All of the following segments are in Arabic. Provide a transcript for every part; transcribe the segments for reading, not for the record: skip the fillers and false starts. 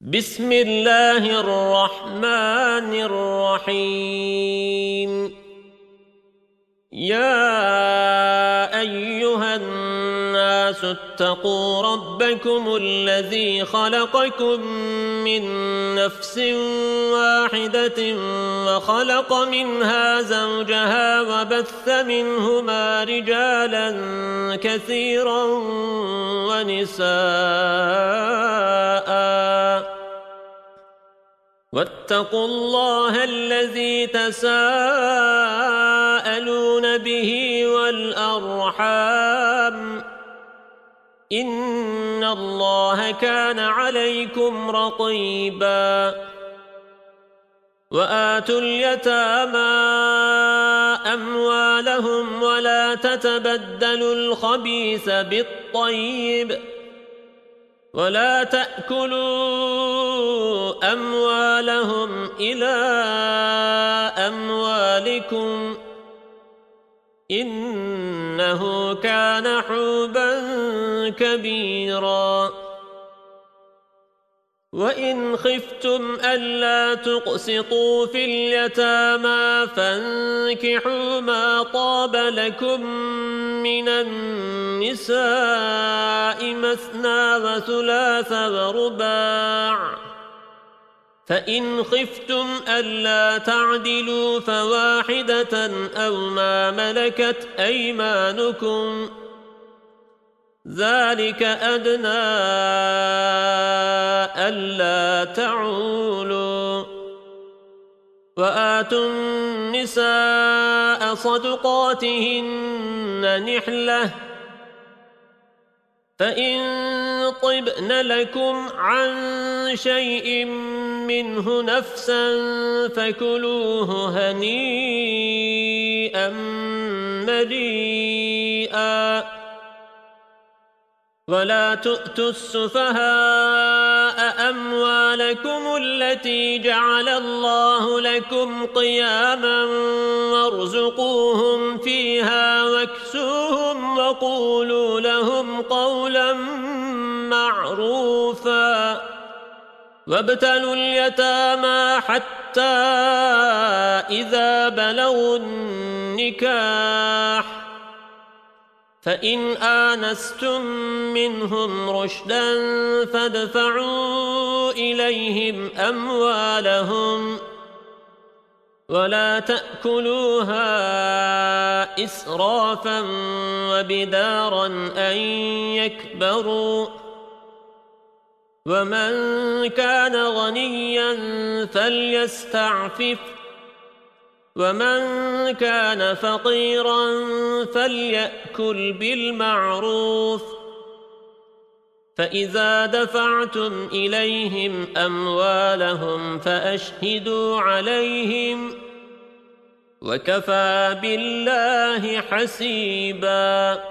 بسم الله الرحمن الرحيم. يا أيها الناس اتقوا ربكم الذي خلقكم من نفس واحدة وخلق منها زوجها وبث منهما رجالا كثيرا ونساء واتقوا الله الذي تساءلون به والأرحام إن الله كان عليكم رقيبا. وآتوا اليتامى أموالهم ولا تتبدلوا الخبيث بالطيب ولا تأكلوا أموالهم إلى أموالكم إنه كان حوبا كبيرا. وإن خفتم ألا تقسطوا في اليتامى فانكحوا ما طاب لكم من النساء مثنى وثلاث ورباع، فإن خفتم ألا تعدلوا فواحدة أو ما ملكت أيمانكم ذلك أدنى ألا تعولوا. وآتوا النساء صدقاتهن نحلة، فإن طبن لكم عن شيء منه نفسا فكلوه هنيئا مريئا. ولا تؤتوا السفهاء أموالكم التي جعل الله لكم قياما وارزقوهم فيها واكسوهم وقولوا لهم قولا معروفا. وابتلوا اليتامى حتى إذا بلغوا النكاح، فإن آنستم منهم رشدا فادفعوا إليهم أموالهم ولا تأكلوها إسرافا وبدارا أن يكبروا. ومن كان غنيا فليستعفف ومن كان فقيرا فليأكل بالمعروف. فإذا دفعتم إليهم أموالهم فأشهدوا عليهم وكفى بالله حسيبا.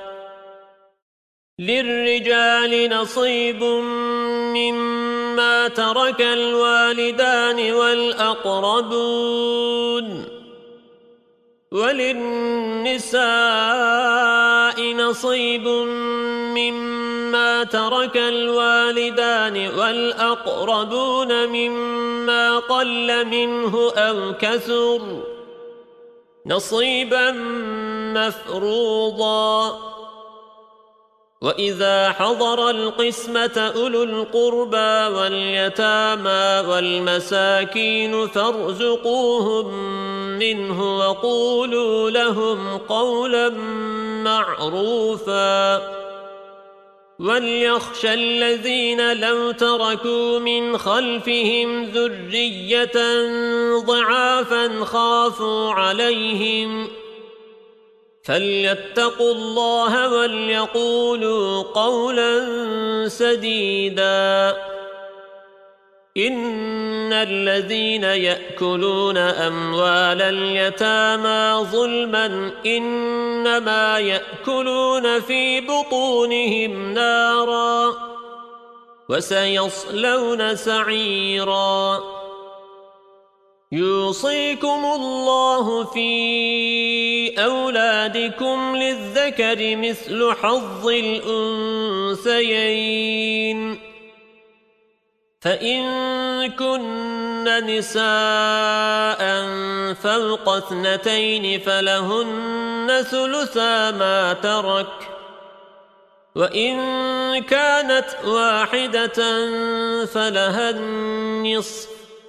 للرجال نصيب مما ترك الوالدان والأقربون، وللنساء نصيب مما ترك الوالدان والأقربون مما قل منه أو كثر نصيبا مفروضا. وإذا حضر القسمة أولو القربى واليتامى والمساكين فارزقوهم منه وقولوا لهم قولا معروفا. وليخشى الذين لو تركوا من خلفهم ذرية ضعافا خافوا عليهم فليتقوا الله وليقولوا قولا سديدا. إن الذين يأكلون أموال اليتامى ظلما إنما يأكلون في بطونهم نارا وسيصلون سعيرا. يوصيكم الله في أولادكم للذكر مثل حظ الأنثيين. فإن كن نساء فوق 2 فلهن ثلثا ما ترك، وإن كانت واحدة فلها النصف،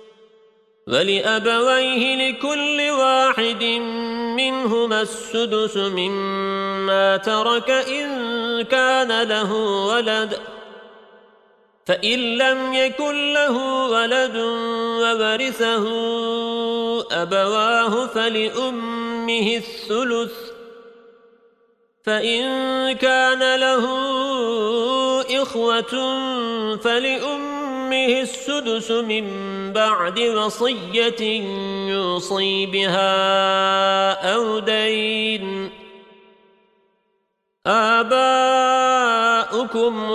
ولأبويه لكل واحد منهما السدس مما ترك إن كان له ولد، فإن لم يكن له ولد وورثه أبواه فلأمه الثلث، فإن كان له إخوة فلأمه السدس من بعد وصية يوصي بها أو دين. آباؤكم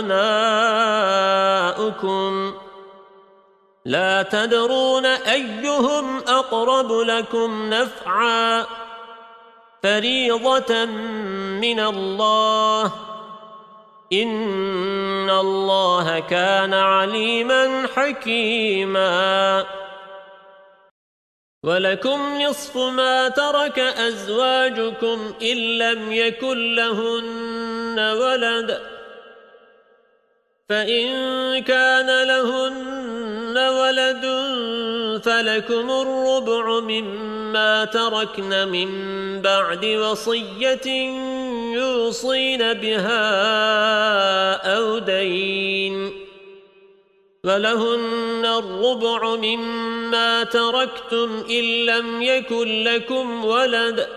وأبناؤكم لا تدرون أيهم أقرب لكم نفعا، فريضة من الله، إن الله كان عليما حكيما. ولكم نصف ما ترك أزواجكم إن لم يكن لهن ولد، فإن كان لهن ولد فلكم الربع مما تركن من بعد وصية يوصين بها أو دين، ولهن الربع مما تركتم إن لم يكن لكم ولد،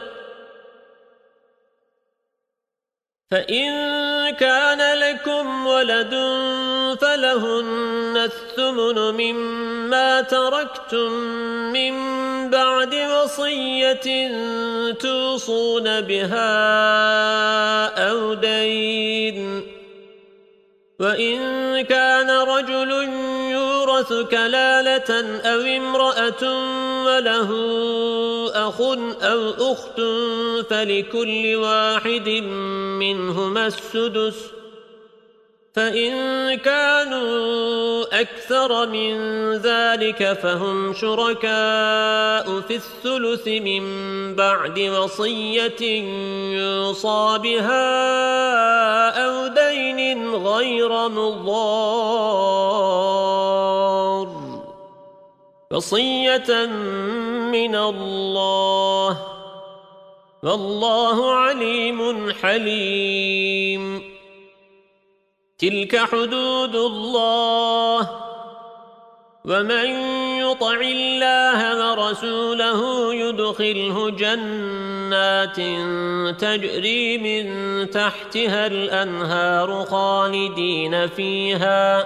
فإن كان لكم ولد فلهن الثمن مما تركتم من بعد وصية توصون بها أو دين، وإن كان رجل يورث كلالة أو امرأة وله أخ أو أخت فلكل واحد منهما السدس، فإن كانوا أكثر من ذلك فهم شركاء في الثلث من بعد وصية يوصى بها أو دين غير مضار، وصية من الله، والله عليم حليم. تلك حدود الله، ومن يطع الله ورسوله يدخله جنات تجري من تحتها الأنهار خالدين فيها،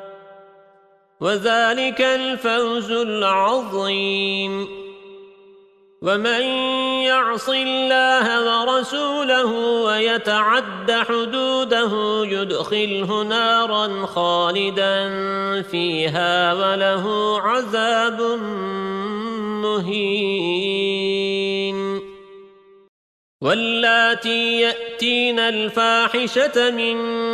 وذلك الفوز العظيم. ومن يعص الله ورسوله ويتعد حدوده يدخله نارا خالدا فيها وله عذاب مهين. واللاتي يأتين الفاحشة من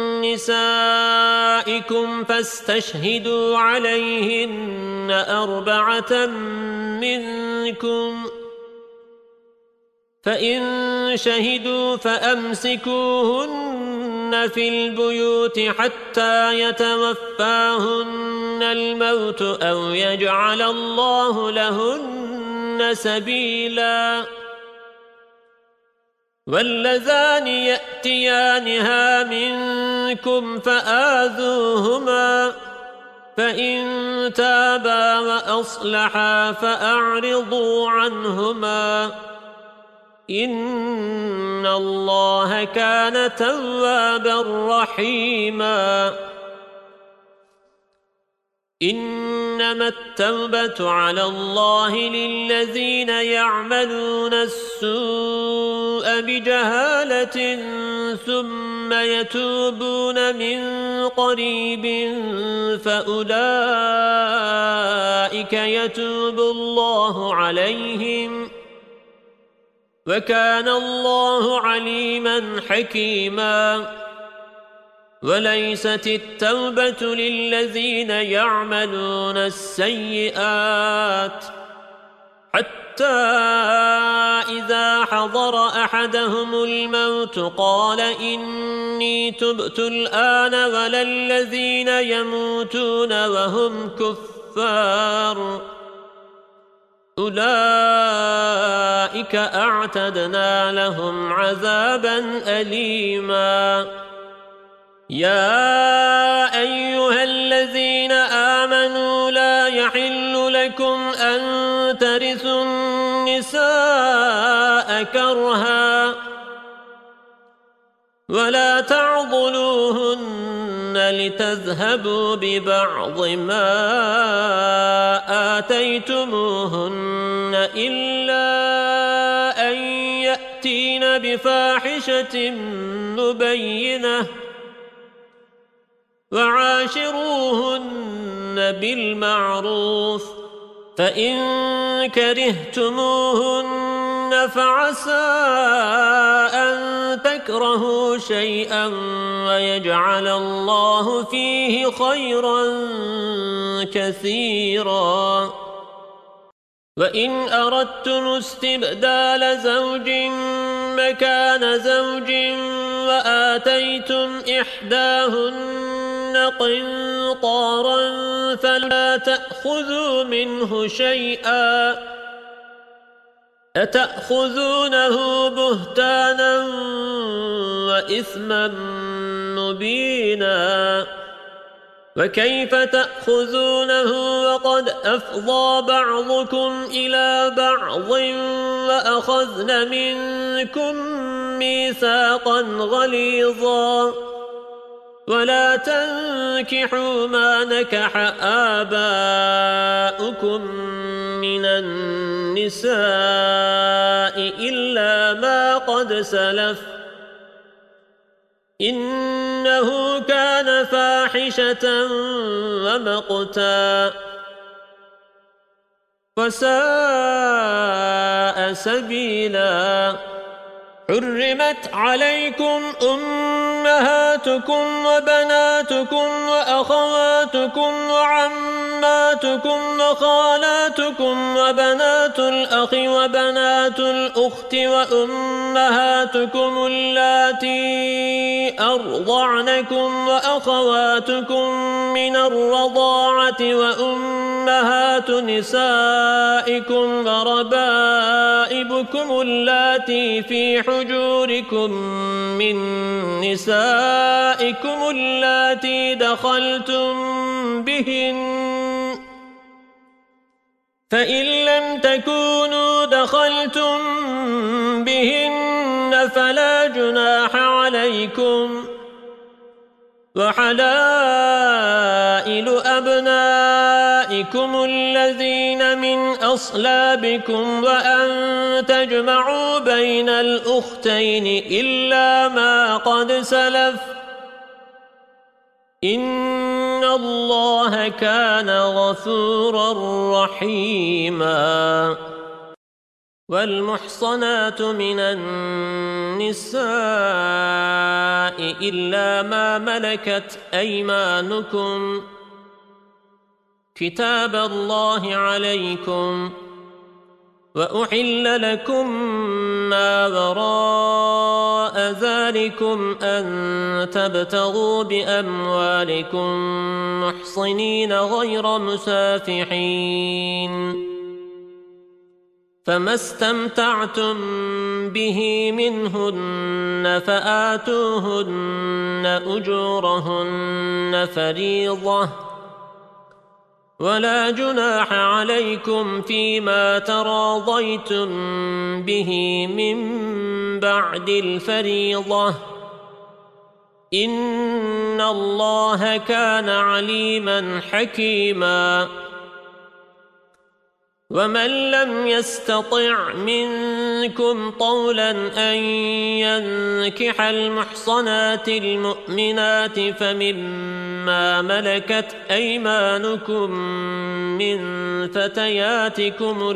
نسائكم فاستشهدوا عليهن 4 منكم، فإن شهدوا فأمسكوهن في البيوت حتى يتوفاهن الموت أو يجعل الله لهن سبيلا. واللذان يأتيانها منكم فآذوهما، فإن تابا وأصلحا فأعرضوا عنهما، إن الله كان توابا رحيما. إنما التوبة على الله للذين يعملون السوء بجهالة ثم يتوبون من قريب فأولئك يتوب الله عليهم، وكان الله عليما حكيما. وليست التوبة للذين يعملون السيئات حتى إذا حضر أحدهم الموت قال إني تبت الآن ولا الذين يموتون وهم كفار أولئك أعتدنا لهم عذابا أليما يا أيها الذين آمنوا لا يحل لكم أن ترثوا النساء كرها ولا تعضلوهن لتذهبوا ببعض ما آتيتموهن إلا أن يأتين بفاحشة مبينة وعاشروهن بالمعروف فإن كرهتموهن فعسى أن تكرهوا شيئا ويجعل الله فيه خيرا كثيرا وإن أردتم استبدال زوج مكان زوج وآتيتم إحداهن قنطارا فلا تأخذوا منه شيئا أتأخذونه بهتانا وإثما مبينا وكيف تأخذونه وقد أفضى بعضكم إلى بعض وأخذن منكم ميثاقا غليظا ولا تنكحوا ما نكح آباؤكم من النساء إلا ما قد سلف إنه كان فاحشة ومقتا وساء سبيلا حرمت عليكم أمهاتكم وبناتكم وأخواتكم وعماتكم وخالاتكم وبنات الأخ وبنات الأخت وأمهاتكم اللاتي أرضعنكم وأخواتكم من الرضاعة وأمهات نسائكم وربائبكم اللاتي في حجوركم من نسائكم اللاتي دخلتم بهن فإن لم تكونوا دخلتم بهن فلا جناح عليكم وحلائل أبنائكم الذين من أصلابكم وأن تجمعوا بين الأختين إلا ما قد سلف إن الله كان غفورا رحيما والمحصنات من النساء إلا ما ملكت أيمانكم كتاب الله عليكم وأحل لكم ما وراء ذلكم أن تبتغوا بأموالكم محصنين غير مسافحين فما استمتعتم به منهن فآتوهن أجورهن فريضة ولا جناح عليكم فيما تراضيتم به من بعد الفريضة إن الله كان عليما حكيما ومن لم يستطع منكم طولا أن ينكح المحصنات المؤمنات فمما ملكت أيمانكم من فتياتكم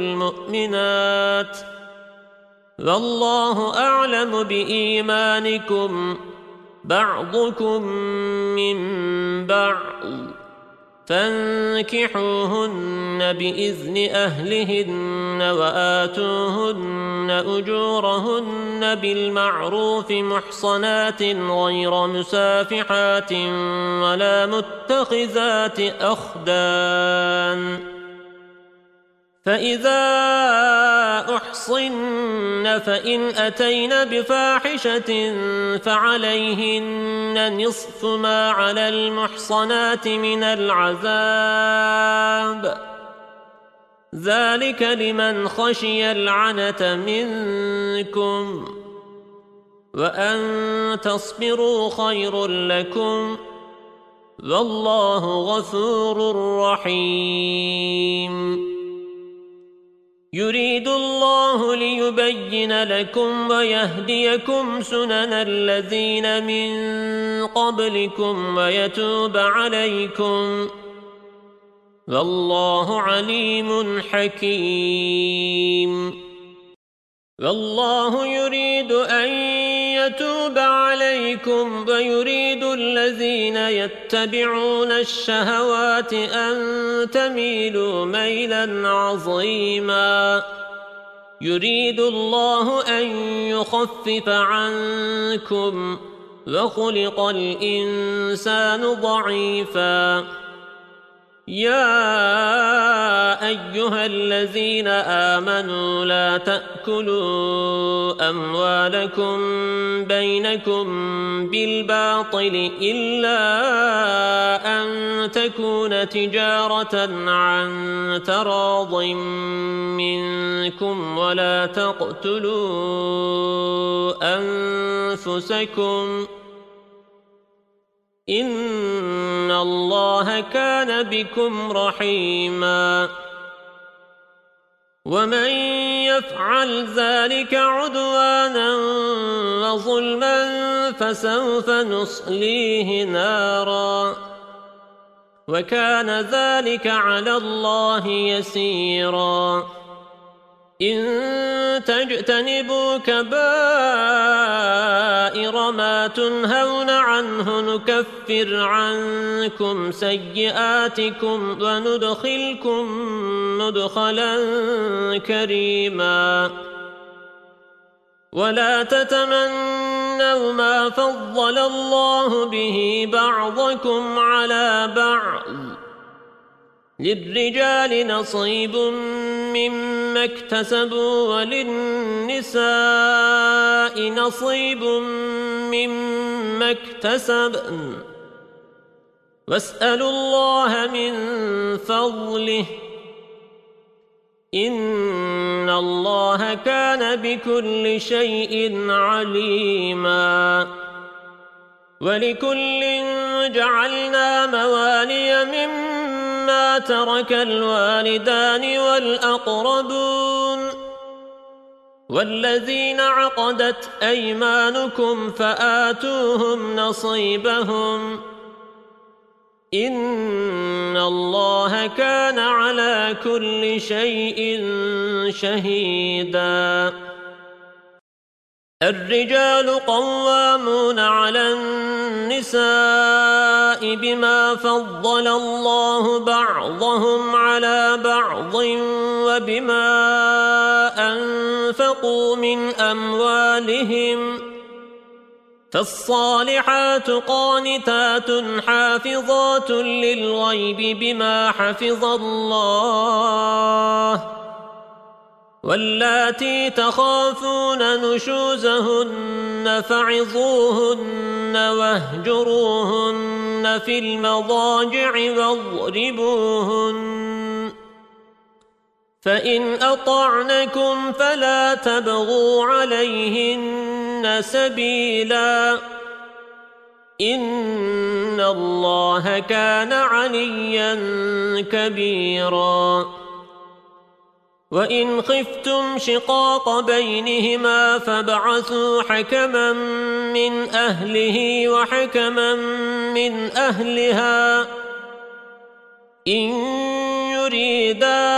المؤمنات والله أعلم بإيمانكم بعضكم من بعض فانكحوهن بإذن أهلهن وآتوهن أجورهن بالمعروف محصنات غير مسافحات ولا متخذات أخدان فإذا أحصن فإن أتين بفاحشة فعليهن نصف ما على المحصنات من العذاب ذلك لمن خشي العنة منكم وأن تصبروا خير لكم والله غفور رحيم يريد الله ليبين لكم ويهديكم سنن الذين من قبلكم ويتوب عليكم والله عليم حكيم والله يريد أن يتوب عليكم ويريد الذين يتبعون الشهوات أن تميلوا ميلا عظيما يريد الله أن يخفف عنكم وخلق الإنسان ضعيفا يا أيها الذين آمنوا لا تأكلوا أموالكم بينكم بالباطل إلا أن تكون تجارة عن تراض منكم ولا تقتلوا أنفسكم إن الله كان بكم رحيما ومن يفعل ذلك عدوانا وظلما فسوف نصليه نارا وكان ذلك على الله يسيرا إن تجتنبوا كبائر ما تنهون عنه نكفر عنكم سيئاتكم وندخلكم مدخلا كريما ولا تتمنوا ما فضل الله به بعضكم على بعض للرجال نصيب مما اكتسبوا وللنساء نصيب مما اكتسبن واسألوا الله من فضله إن الله كان بكل شيء عليما ولكل جعلنا موالي مما ترك الوالدان والأقربون والذين عقدت أيمانكم فآتوهم نصيبهم إن الله كان على كل شيء شهيدا الرجال قوامون على النساء بما فضل الله بعضهم على بعض وبما أنفقوا من أموالهم فالصالحات قانتات حافظات للغيب بما حفظ الله واللاتي تخافون نشوزهن فعظوهن واهجروهن في المضاجع واضربوهن فإن أطعنكم فلا تبغوا عليهن سبيلا إن الله كان عليا كبيرا وإن خفتم شقاق بينهما فابعثوا حكما من أهله وحكما من أهلها إن يريدا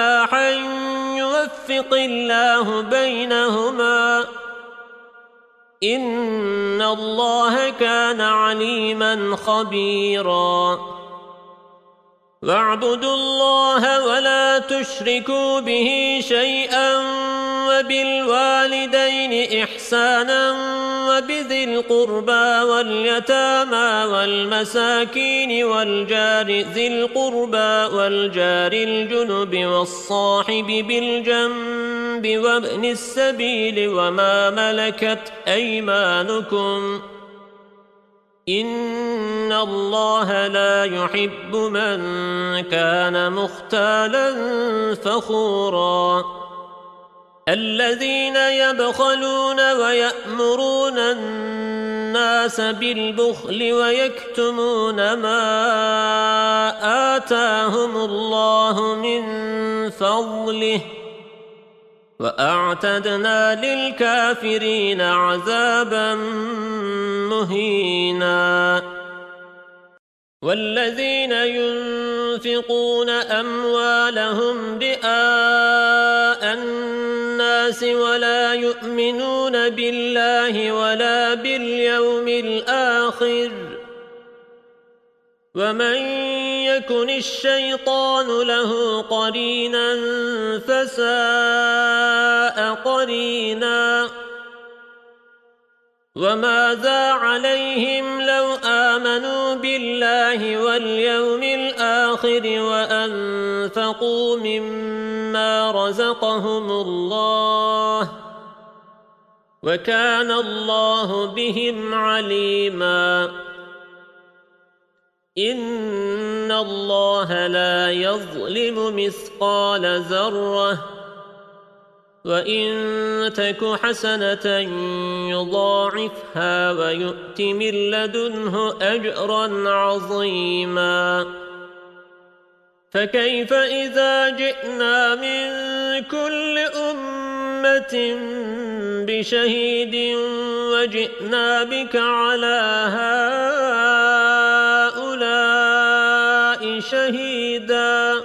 إصلاحا يوفق الله بينهما إن الله كان عليما خبيرا واعبدوا الله ولا تشركوا به شيئا وبالوالدين إحسانا وبذي القربى واليتامى والمساكين والجار ذي القربى والجار الجنب والصاحب بالجنب وابن السبيل وما ملكت أيمانكم إن الله لا يحب من كان مختالا فخورا الذين يبخلون ويأمرون الناس بالبخل ويكتمون ما آتاهم الله من فضله وأعتدنا للكافرين عذابا مهينا والذين ينفقون أموالهم رئاء الناس ولا يؤمنون بالله ولا باليوم الآخر ومن يكن الشيطان له قرينا فساء قرينا وماذا عليهم لو آمنوا بالله واليوم الآخر وأنفقوا مما رزقهم الله وكان الله بهم عليما إن الله لا يظلم مثقال ذرة وإن تك حسنة يضاعفها ويؤت من لدنه أجرا عظيما فكيف إذا جئنا من كل أمة بشهيد وجئنا بك على هؤلاء شهيدا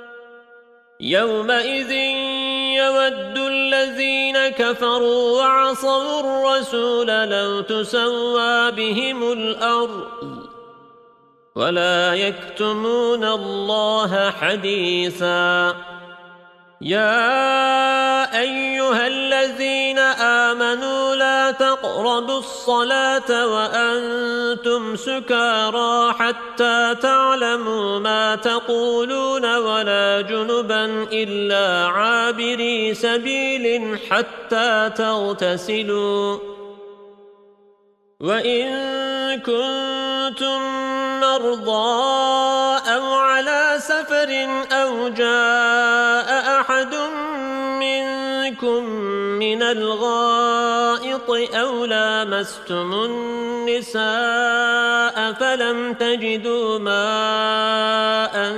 يومئذ يود الذين كفروا وعصوا الرسول لو تسوى بهم الأرض ولا يكتمون الله حديثا يا أيها الذين آمنوا لا تقربوا الصلاة وأنتم سكارى حتى تعلموا ما تقولون ولا جنبا إلا عابري سبيل حتى تغتسلوا وإن كنتم مرضى أو على سفر أو جاء أحد منكم من الغائط أو لامستم النساء فلم تجدوا ماء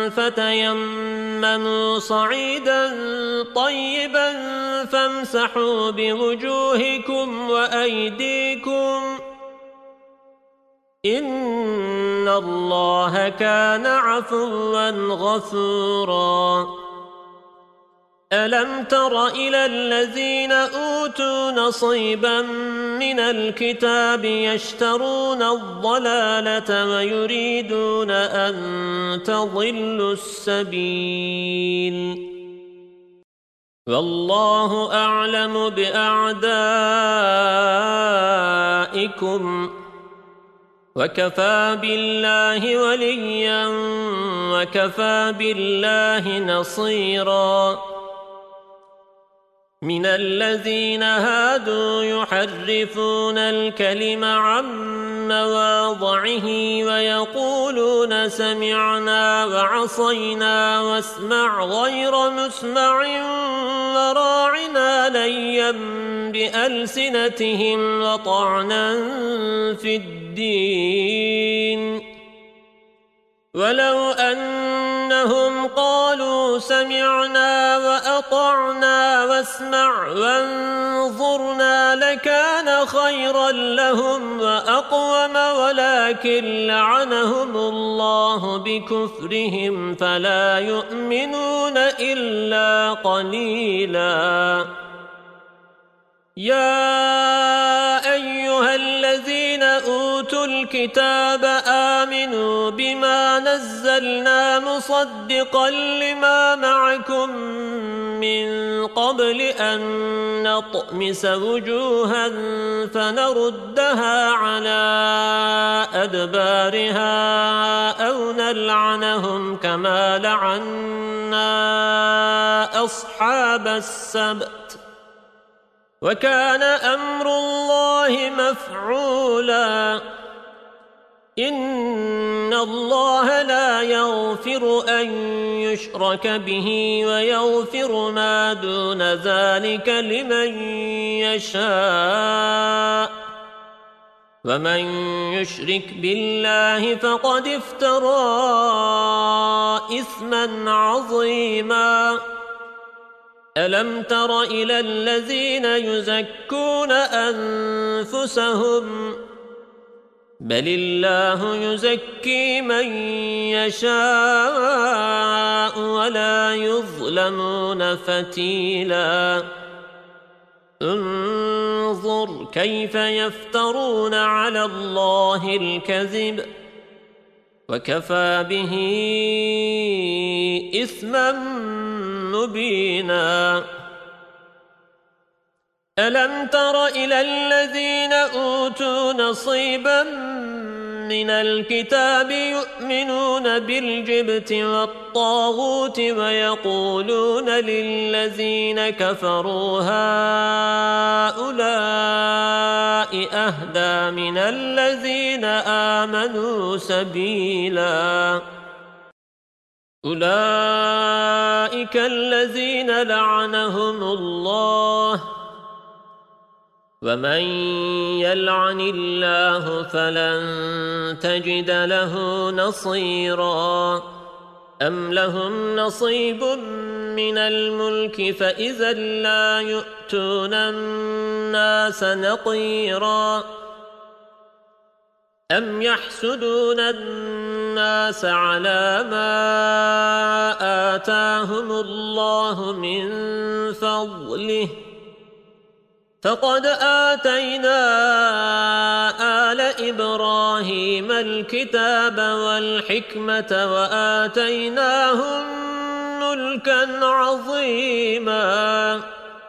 فتيمموا صعيدا طيبا فامسحوا بوجوهكم وأيديكم إن الله كان عفوا غفورا ألم تر إلى الذين أوتوا نصيبا من الكتاب يشترون الضلالة ويريدون أن تضلوا السبيل والله أعلم بأعدائكم وكفى بالله وليا وكفى بالله نصيرا من الذين هادوا يحرفون الكلم عن مواضعه ويقولون سمعنا وعصينا واسمع غير مسمع وراعنا ليا بألسنتهم وطعنا في الدين ولو أنهم قالوا سمعنا وأطعنا واسمع وانظرنا لكان خيرا لهم وأقوم ولكن لعنهم الله بكفرهم فلا يؤمنون إلا قليلا يا أيها الذين أوتوا الكتاب آمنوا بما نزلنا مصدقا لما معكم من قبل أن نطمس وجوها فنردها على أدبارها أو نلعنهم كما لعنا أصحاب السبت وكان أمر الله مفعولا إن الله لا يغفر أن يشرك به ويغفر ما دون ذلك لمن يشاء ومن يشرك بالله فقد افترى إثما عظيما ألم تر إلى الذين يزكون أنفسهم بل الله يزكي من يشاء ولا يظلمون فتيلا انظر كيف يفترون على الله الكذب وكفى به إثما مبينا ألم تر إلى الذين أوتوا نصيبا من الكتاب يؤمنون بالجبت والطاغوت ويقولون للذين كفروا هؤلاء أهدى من الذين آمنوا سبيلا أولئك الذين لعنهم الله ومن يلعن الله فلن تجد له نصيرا أم لهم نصيب من الملك فإذا لا يؤتون الناس نقيرا أم يحسدون الناس على ما آتاهم الله من فضله فقد آتينا آل إبراهيم الكتاب والحكمة وآتيناهم ملكا عظيما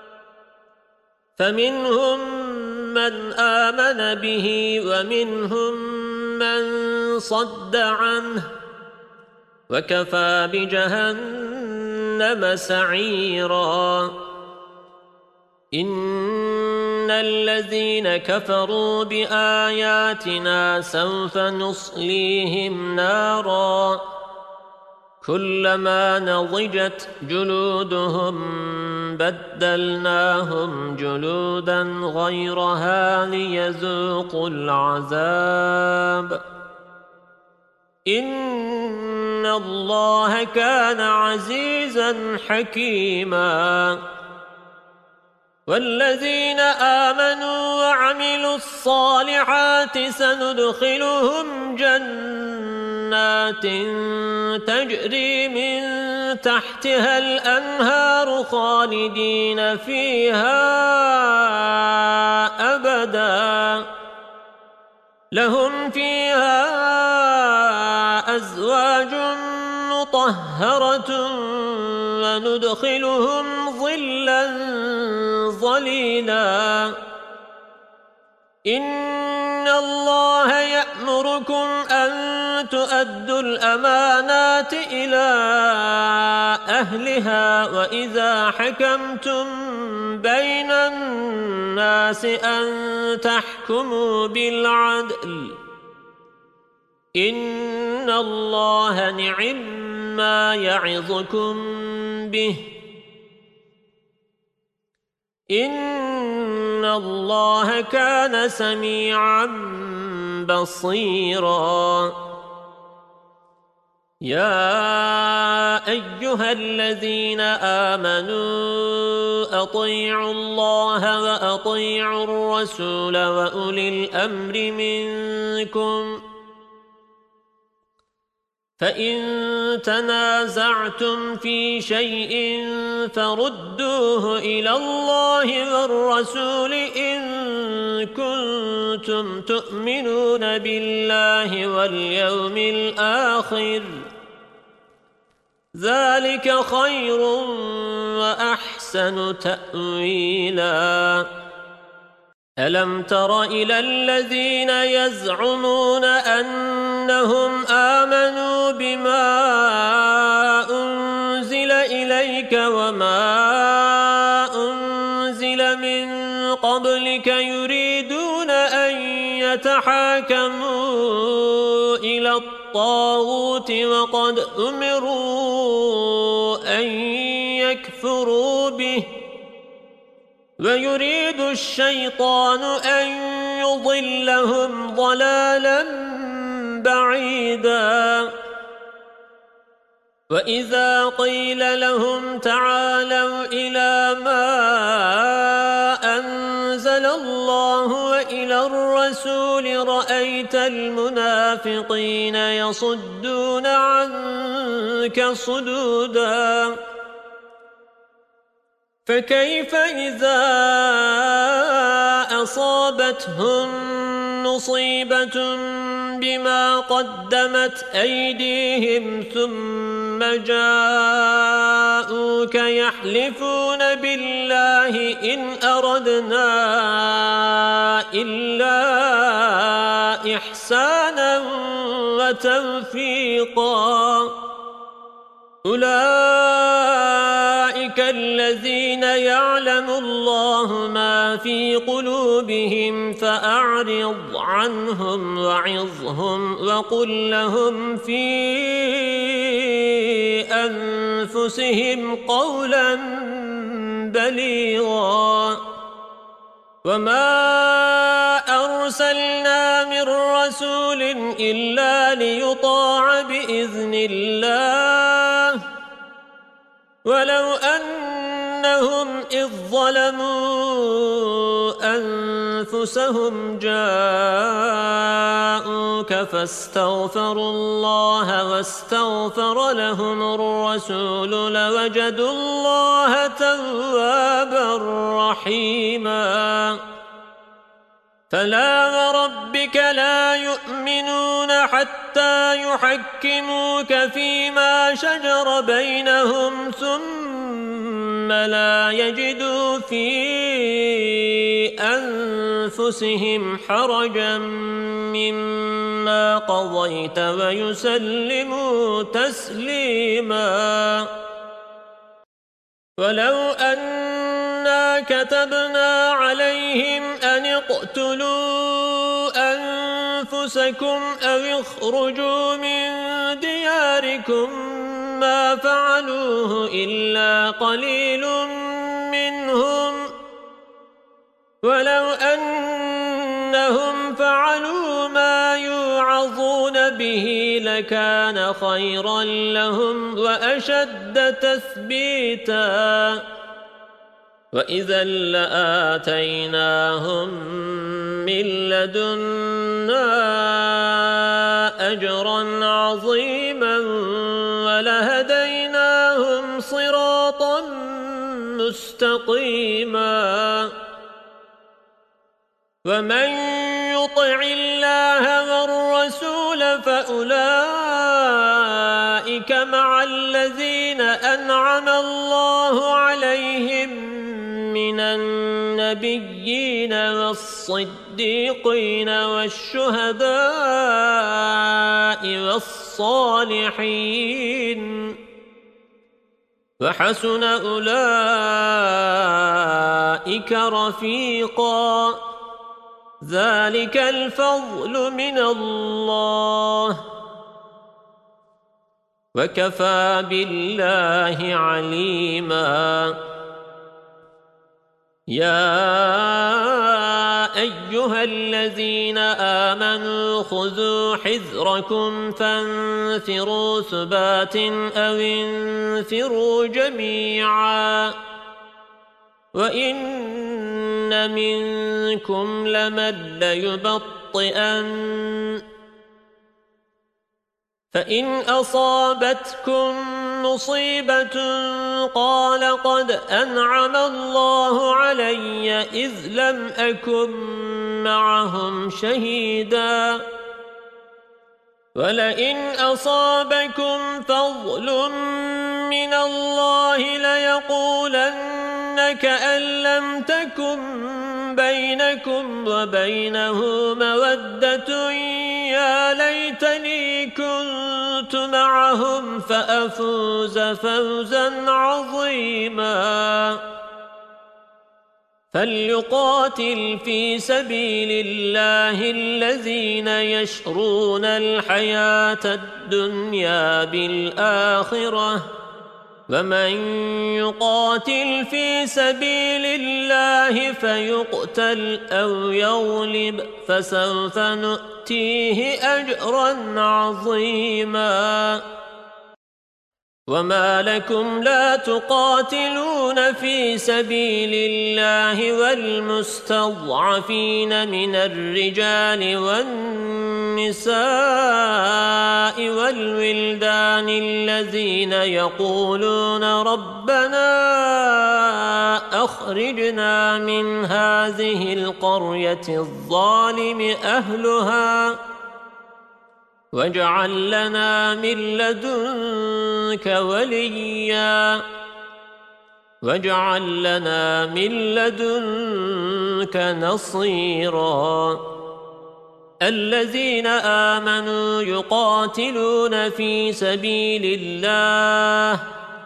فمنهم من آمن به ومنهم من صد عنه وكفى بجهنم سعيرا إن الذين كفروا بآياتنا سوف نصليهم نارا كلما نضجت جلودهم بدلناهم جلودا غيرها ليذوقوا العذاب إن الله كان عزيزا حكيما والذين آمنوا وعملوا الصالحات سندخلهم جنات تجري من تحتها الأنهار خالدين فيها أبدا لهم فيها أزواج مطهرة وندخلهم ظلا ظليلا إن الله يأمركم أن تؤدوا الأمانات إلى أهلها وإذا حكمتم بين الناس أن تحكموا بالعدل إن الله نعما يعظكم به إن الله كان سميعا بصيرا يا أيها الذين آمنوا أطيعوا الله وأطيعوا الرسول وأولي الأمر منكم فإن تنازعتم في شيء فردوه إلى الله والرسول إن كنتم تؤمنون بالله واليوم الآخر ذلك خير وأحسن تأويلا ألم تر إلى الذين يزعمون أنهم آمنوا بما أنزل إليك وما أنزل من قبلك يريدون أن يتحاكموا إلى الطاغوت وقد أمروا أن يكفروا به ويريد الشيطان أن يضلهم ضلالا بعيدا وإذا قيل لهم تعالوا إلى ما أنزل الله وإلى الرسول رأيت المنافقين يصدون عنك صدودا فكيف إذا أصابتهم مصيبة بما قدمت أيديهم ثم جاءوك يحلفون بالله إن أردنا إلا إحسانا وتوفيقا أولئك الذين يعلم الله ما في قلوبهم فأعرض عنهم وعظهم وقل لهم في أنفسهم قولا بليغا وما أرسلنا من رسول إلا ليطاع بإذن الله ولو أنهم إذ ظلموا أنفسهم جاءوك فاستغفروا الله واستغفر لهم الرسول لوجدوا الله توابا رحيما فلا وربك لا يؤمنون حتى يحكموك فيما شجر بينهم ثم لا يجدوا في أنفسهم حرجا مما قضيت ويسلموا تسليما ولو أننا كتبنا عليهم أن اقتلوا أنفسكم أو اخرجوا من دياركم ما فعلوه إلا قليل منهم ولو أنهم فعلوا ما يوعظون به لكان خيرا لهم وأشد تثبيتا وإذا لآتيناهم من لدنا أجرا عظيما ولهديناهم صراطا مستقيما ومن يطع الله والرسول فأولئك مع الذين أنعم الله عليهم من النبيين والصديقين والشهداء والصالحين وحسن أولئك رفيقا ذلك الفضل من الله وكفى بالله عليما يا أيها الذين آمنوا خذوا حذركم فانفروا ثبات أو انفروا جميعا وإن منكم لمن ليبطئن فإن أصابتكم مصيبة قال قد أنعم الله علي إذ لم أكن معهم شهيدا ولئن أصابكم فضل من الله ليقولن كأن لم تكن بينكم وبينه مودة يا ليتني كنت معهم فأفوز فوزا عظيما فليقاتل في سبيل الله الذين يشرون الحياة الدنيا بالآخرة ومن يقاتل في سبيل الله فيقتل أو يغلب فسوف نؤتيه أجرا عظيما وما لكم لا تقاتلون في سبيل الله والمستضعفين من الرجال والنساء والولدان الذين يقولون ربنا أخرجنا من هذه القرية الظالم أهلها واجعل لنا من لدنك وليا واجعل لنا من لدنك نصيرا الذين آمنوا يقاتلون في سبيل الله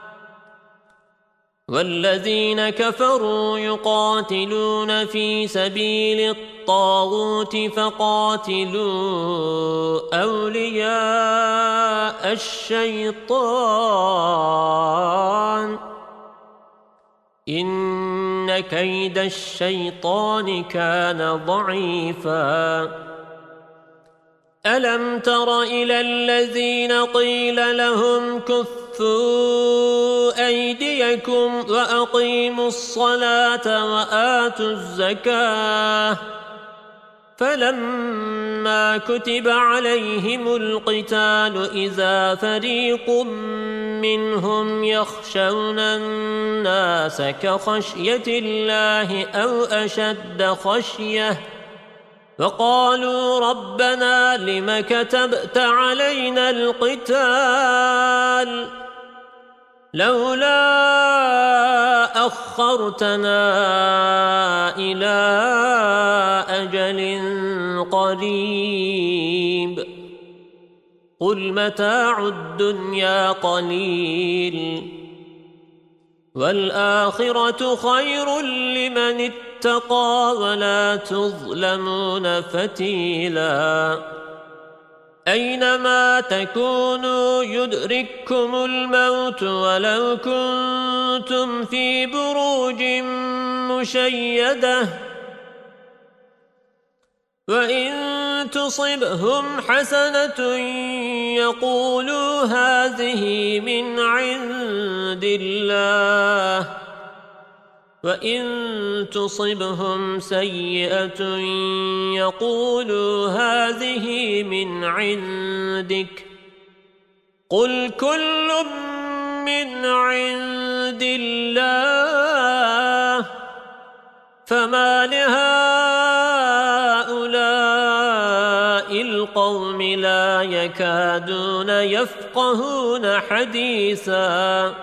والذين كفروا يقاتلون في سبيل الطاغوت فقاتلوا أولياء الشيطان إن كيد الشيطان كان ضعيفا ألم تر إلى الذين قيل لهم كفوا أيديكم وأقيموا الصلاة وآتوا الزكاة فلما كتب عليهم القتال إذا فريق منهم يخشون الناس كخشية الله أو أشد خشية وقالوا ربنا لم كتبت علينا القتال لولا أخرتنا إلى أجل قريب قل متاع الدنيا قليل والآخرة خير لمن اتقى ولا تظلمون فتيلا أينما تكونوا يدرككم الموت ولو كنتم في بروج مشيدة وإن تصبهم حسنة يقولوا هذه من عند الله وإن تصبهم سيئة يقولوا هذه من عندك قل كل من عند الله فما لهؤلاء القوم لا يكادون يفقهون حديثا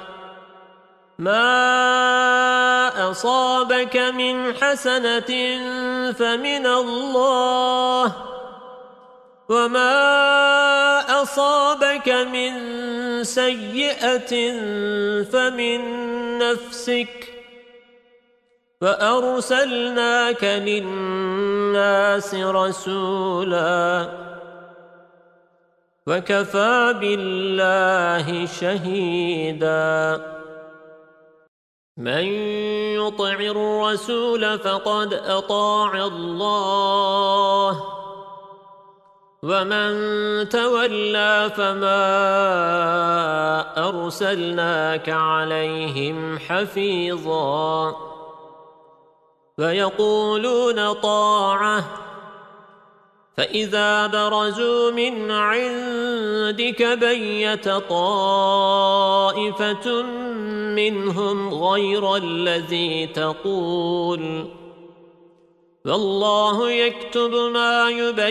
ما أصابك من حسنة فمن الله وما أصابك من سيئة فمن نفسك وأرسلناك للناس رسولا وكفى بالله شهيدا من يطع الرسول فقد أطاع الله ومن تولى فما أرسلناك عليهم حفيظا ويقولون طاعة فإذا برزوا من عندك بيت طائفة منهم غير الذي تقول والله يكتب ما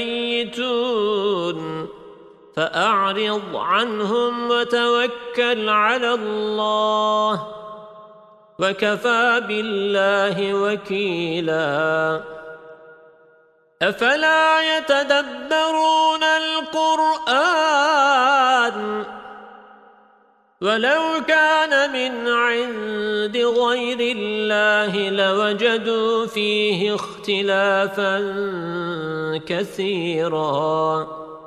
يبيتون فأعرض عنهم وتوكل على الله وكفى بالله وكيلا أفلا يتدبرون القرآن ولو كان من عند غير الله لوجدوا فيه اختلافا كثيرا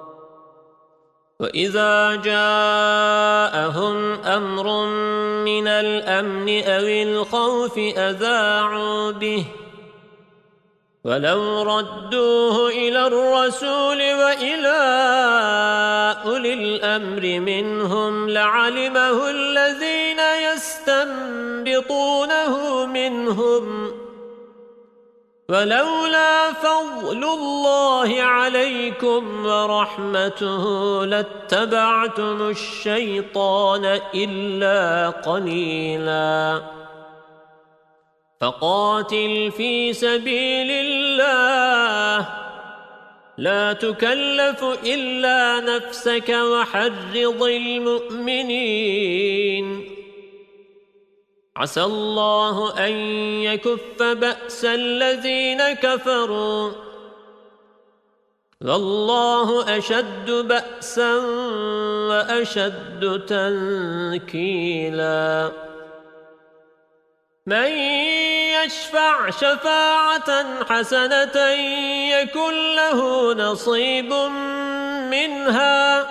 وإذا جاءهم أمر من الأمن أو الخوف أذاعوا به ولو ردوه إلى الرسول وإلى أولي الأمر منهم لعلمه الذين يستنبطونه منهم ولولا فضل الله عليكم ورحمته لاتبعتم الشيطان إلا قليلا فقاتل في سبيل الله لا تكلف إلا نفسك وحرض المؤمنين عسى الله أن يكف بأس الذين كفروا والله أشد بأسا وأشد تنكيلا من يشفع شفاعة حسنة يكن له نصيب منها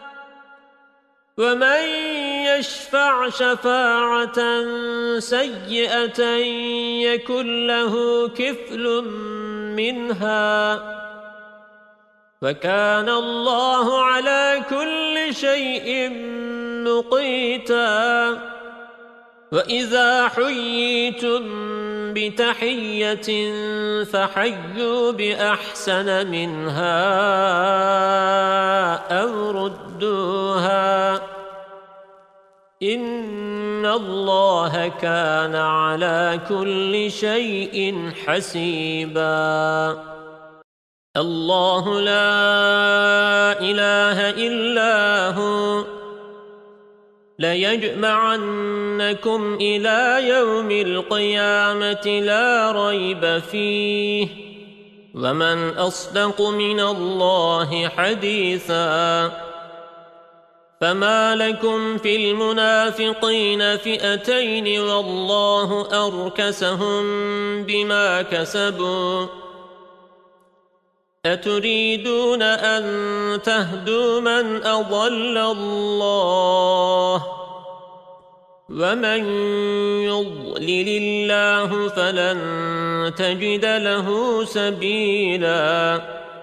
ومن يشفع شفاعة سيئة يكن له كفل منها وكان الله على كل شيء مقيتا وإذا حييتم بتحية فحيوا بأحسن منها أو ردوها إن الله كان على كل شيء حسيبا الله لا إله إلا هو ليجمعنكم إلى يوم القيامة لا ريب فيه ومن أصدق من الله حديثا فما لكم في المنافقين فئتين والله أركسهم بما كسبوا أتريدون أن تهدوا من أضل الله ومن يضلل الله فلن تجد له سبيلا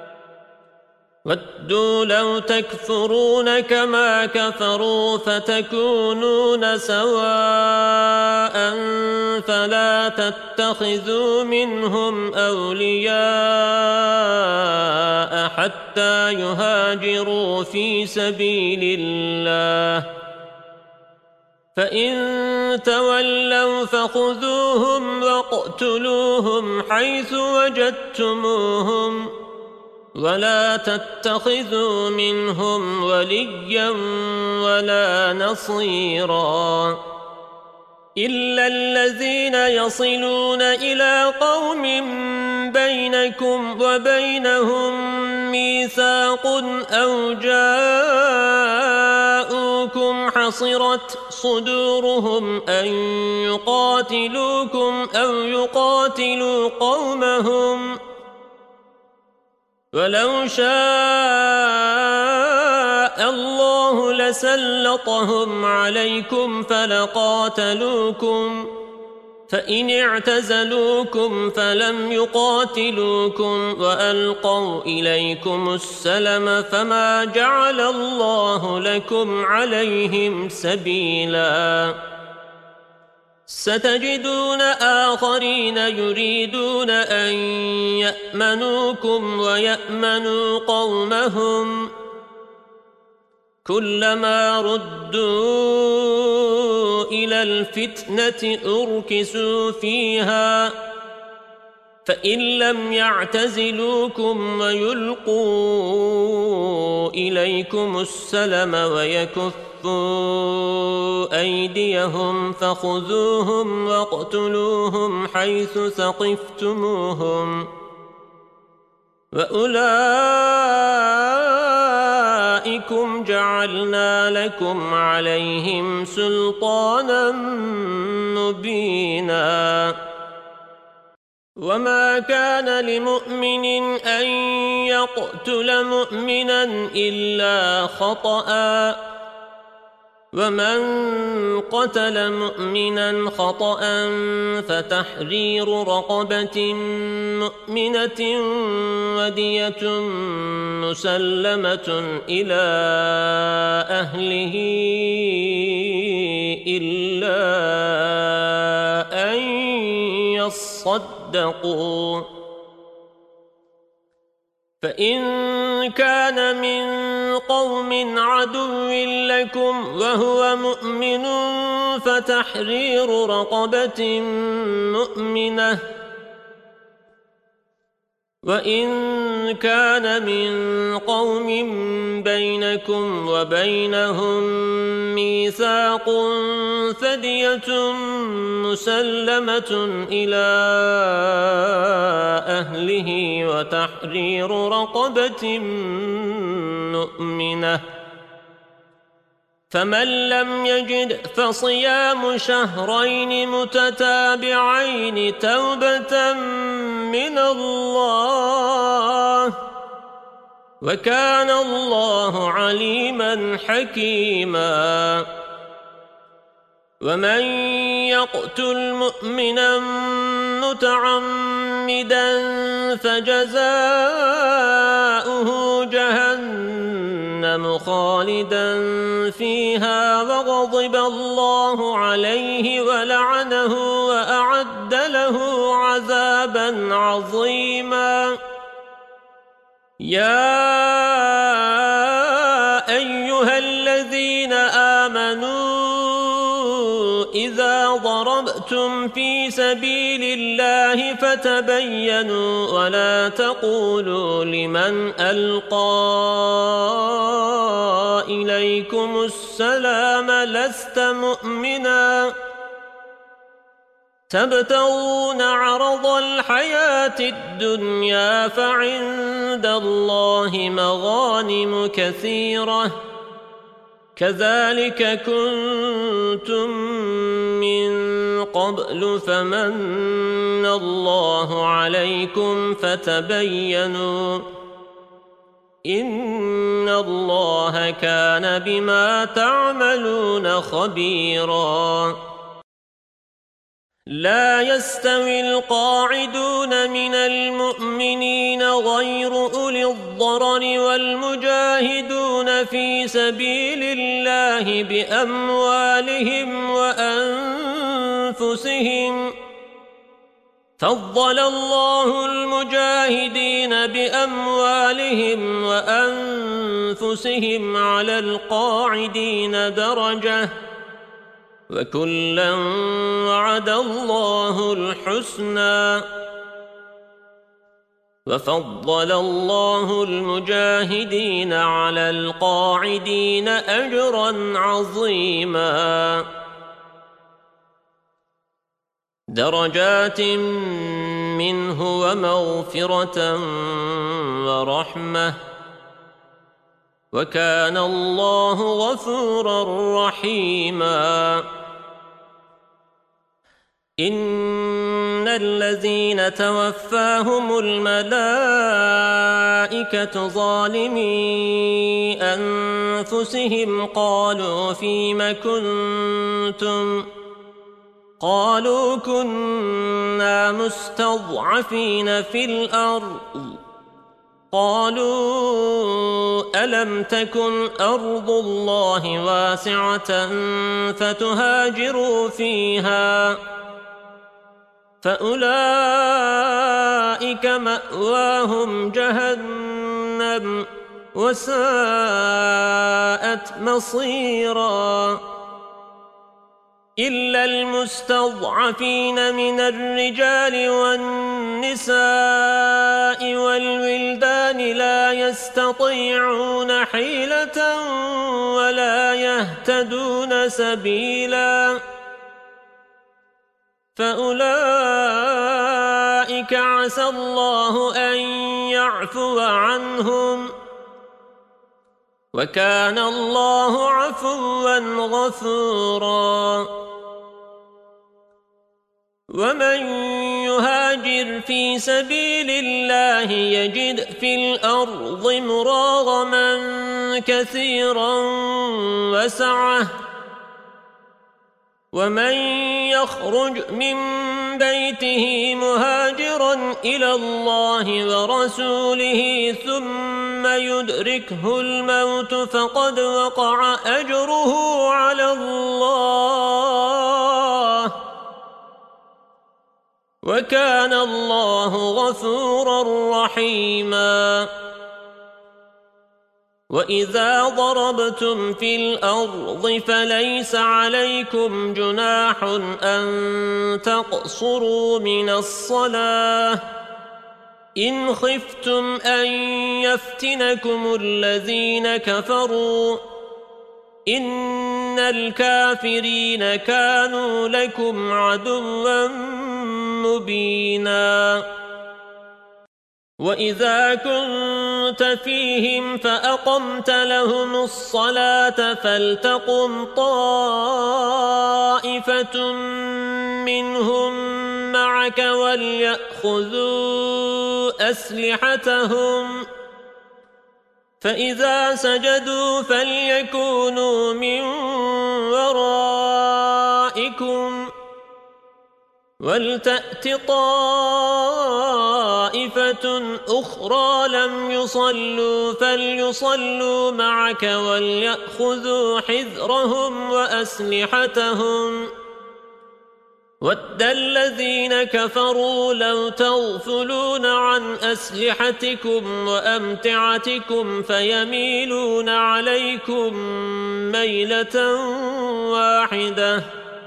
ودوا لو تكفرون كما كفروا فتكونون سواء فلا تتخذوا منهم أولياء حتى يهاجروا في سبيل الله فإن تولوا فخذوهم واقتلوهم حيث وجدتموهم ولا تتخذوا منهم وليا ولا نصيرا إلا الذين يصلون إلى قوم بينكم وبينهم ميثاق أو جاءوكم حصرت صدورهم أن يقاتلوكم أو يقاتلوا قومهم ولو شاء الله لسلطهم عليكم فلقاتلوكم فإن اعتزلوكم فلم يقاتلوكم وألقوا إليكم السلم فما جعل الله لكم عليهم سبيلا ستجدون آخرين يريدون أن يأمنوكم ويأمنوا قومهم كلما ردوا إلى الفتنة أركسوا فيها فإن لم يعتزلوكم ويلقوا إليكم السلم ويكفوا أيديهم فخذوهم واقتلوهم حيث ثقفتموهم وأولئكم جعلنا لكم عليهم سلطانا مبينا وما كان لمؤمن أن يقتل مؤمنا إلا خطأ ومن قتل مؤمنا خطأ فتحرير رقبة مؤمنة ودية مسلمة إلى أهله إلا أن يصدقوا فإن كان من قوم عدو لكم وهو مؤمن فتحرير رقبة مؤمنة وإن كان من قوم بينكم وبينهم ميثاق فدية مسلمة إلى أهله وتحرير رقبة مؤمنة فمن لم يجد فصيام شهرين متتابعين توبة من الله وكان الله عليما حكيما ومن يقتل مؤمنا متعمدا فجزاؤه جهنم خالدا فيها وغضب الله عليه ولعنه وأعد له عذابا عظيما يا أيها الذين آمنوا إذا ضربتم في سبيل الله فتبينوا ولا تقولوا لمن ألقى إليكم السلام لست مؤمنا تبتغون عرض الحياة الدنيا فعند الله مغانم كثيرة كذلك كنتم من قبل فمن الله عليكم فتبينوا إن الله كان بما تعملون خبيرا لا يستوي القاعدون من المؤمنين غير أولي الضرر والمجاهدون في سبيل الله بأموالهم وأنفسهم فضل الله المجاهدين بأموالهم وأنفسهم على القاعدين درجة وكلا وعد الله الحسنى وفضل الله المجاهدين على القاعدين أجرا عظيما درجات منه ومغفرة ورحمة وكان الله غفورا رحيما إن الذين توفاهم الملائكة ظالمي أنفسهم قالوا فيم كنتم قالوا كنا مستضعفين في الأرض قالوا ألم تكن أرض الله واسعة فتهاجروا فيها فأولئك مأواهم جهنم وساءت مصيرا إلا المستضعفين من الرجال والنساء والولدان لا يستطيعون حيلة ولا يهتدون سبيلا فأولئك عسى الله أن يعفو عنهم وكان الله عفوا غفورا ومن يهاجر في سبيل الله يجد في الأرض مراغما كثيرا وسعة ومن يخرج من بيته مهاجرا إلى الله ورسوله ثم يدركه الموت فقد وقع أجره على الله وكان الله غفورا رحيما وإذا ضربتم في الأرض فليس عليكم جناح أن تقصروا من الصلاة إن خفتم أن يفتنكم الذين كفروا إن الكافرين كانوا لكم عدوا مبينا وإذا كنت فيهم فأقمت لهم الصلاة فلتقم طائفة منهم معك وليأخذوا أسلحتهم فإذا سجدوا فليكونوا من ورائكم ولتأت طائفة أخرى لم يصلوا فليصلوا معك وليأخذوا حذرهم وأسلحتهم ود الذين كفروا لو تغفلون عن أسلحتكم وأمتعتكم فيميلون عليكم ميلة واحدة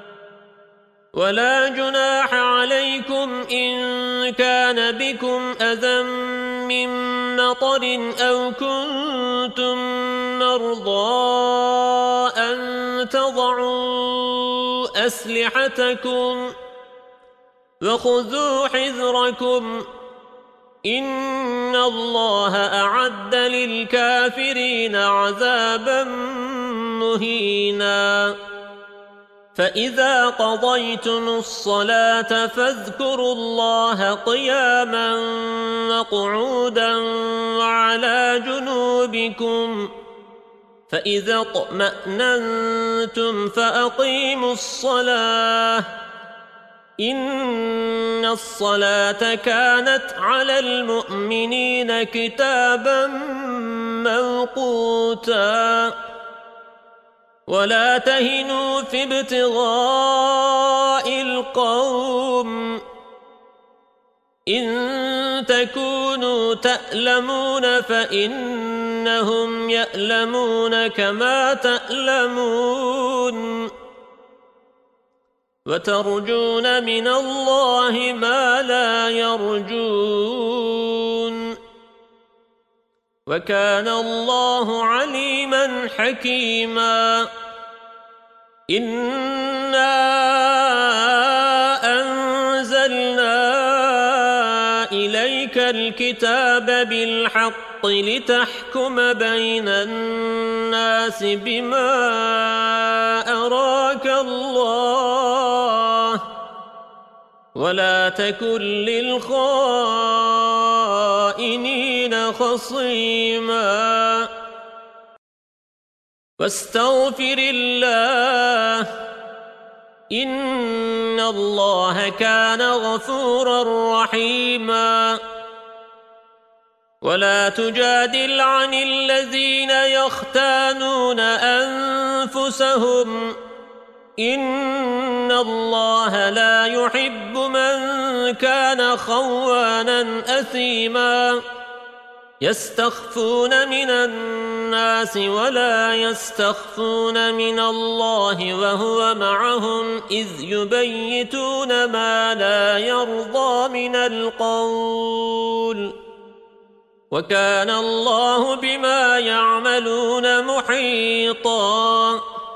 ولا جناح عليكم إن كان بكم أذى من مطر أو كنتم مرضى أن تضعوا أسلحتكم وخذوا حذركم إن الله أعد للكافرين عذابا مهينا فإذا قضيتم الصلاة فاذكروا الله قياما وقعودا وعلى جنوبكم فإذا اطمأننتم فأقيموا الصلاة إن الصلاة كانت على المؤمنين كتابا موقوتا ولا تهنوا في ابتغاء القوم إن تكونوا تألمون فإنهم يألمون كما تألمون وترجون من الله ما لا يرجون وكان الله عليما حكيما إنا أنزلنا إليك الكتاب بالحق لتحكم بين الناس بما أراك الله ولا تكن للخائنين خصيما واستغفر الله إن الله كان غفورا رحيما ولا تجادل عن الذين يختانون أنفسهم إن الله لا يحب من كان خوانا أثيما يستخفون من الناس ولا يستخفون من الله وهو معهم إذ يبيتون ما لا يرضى من القول وكان الله بما يعملون محيطا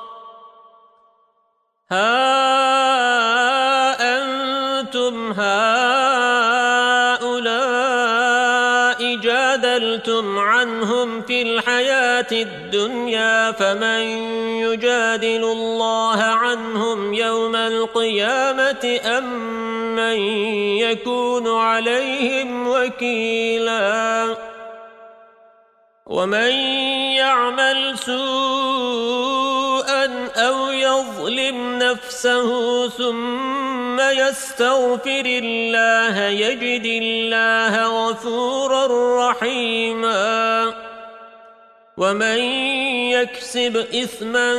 ها أنتم هؤلاء جادلتم عنهم في الحياة الدنيا فمن يجادل الله عنهم يوم القيامة أم من يكون عليهم وكيلا ومن يعمل سوءا أو يظلم نفسه ثم يستغفر الله يجد الله غفورا رحيما ومن يكسب إثما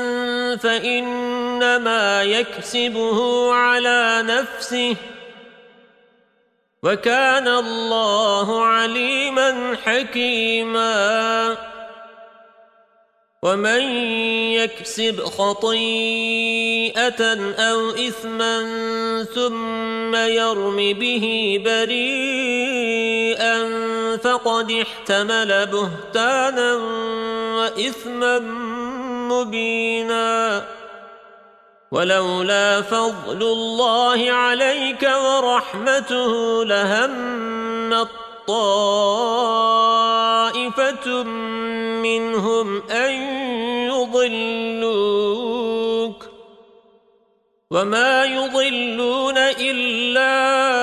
فإنما يكسبه على نفسه وكان الله عليما حكيما ومن يكسب خطيئة أو إثما ثم يرم به بريئا فقد احتمل بهتانا وإثما مبينا ولولا فضل الله عليك ورحمته لهمت طائفة منهم أن يضلوك وما يضلون إلا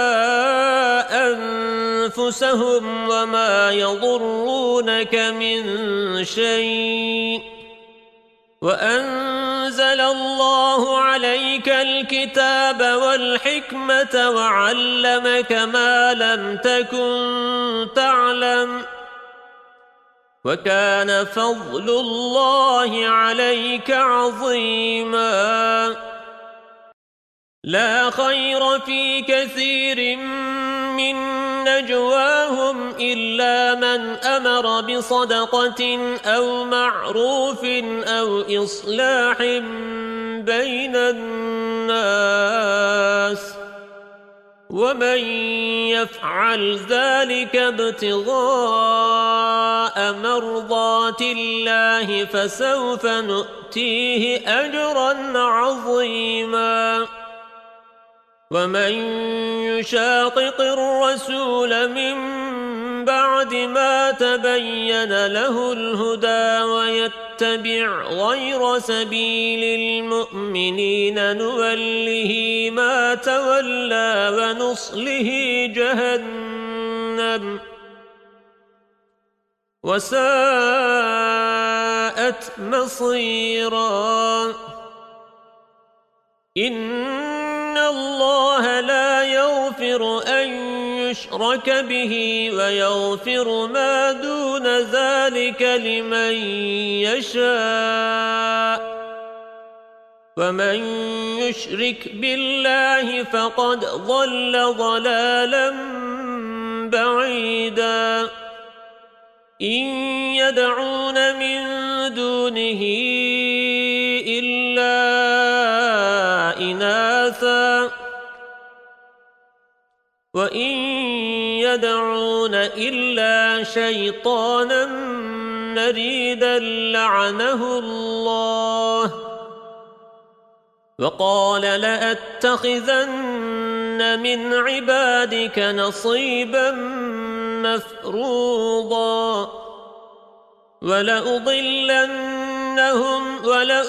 أنفسهم وما يضرونك من شيء وأنزل الله عليك الكتاب والحكمة وعلمك ما لم تكن تعلم وكان فضل الله عليك عظيما لا خير في كثير من نجواهم إلا من أمر بصدقة أو معروف أو إصلاح بين الناس ومن يفعل ذلك ابتغاء مرضات الله فسوف نؤتيه أجرا عظيما ومن يشاقق الرسول من بعد ما تبين له الهدى ويتبع غير سبيل المؤمنين نوله ما تولى ونصله جهنم وساءت مصيرا إن الله لا يغفر أن يشرك به ويغفر ما دون ذلك لمن يشاء ومن يشرك بالله فقد ضل ضلالا بعيدا إن يدعون من دونه إلا إناثا وإن يدعون إلا شيطانا مريدا لعنه الله وقال لأتخذن من عبادك نصيبا مفروضا ولأضلنهم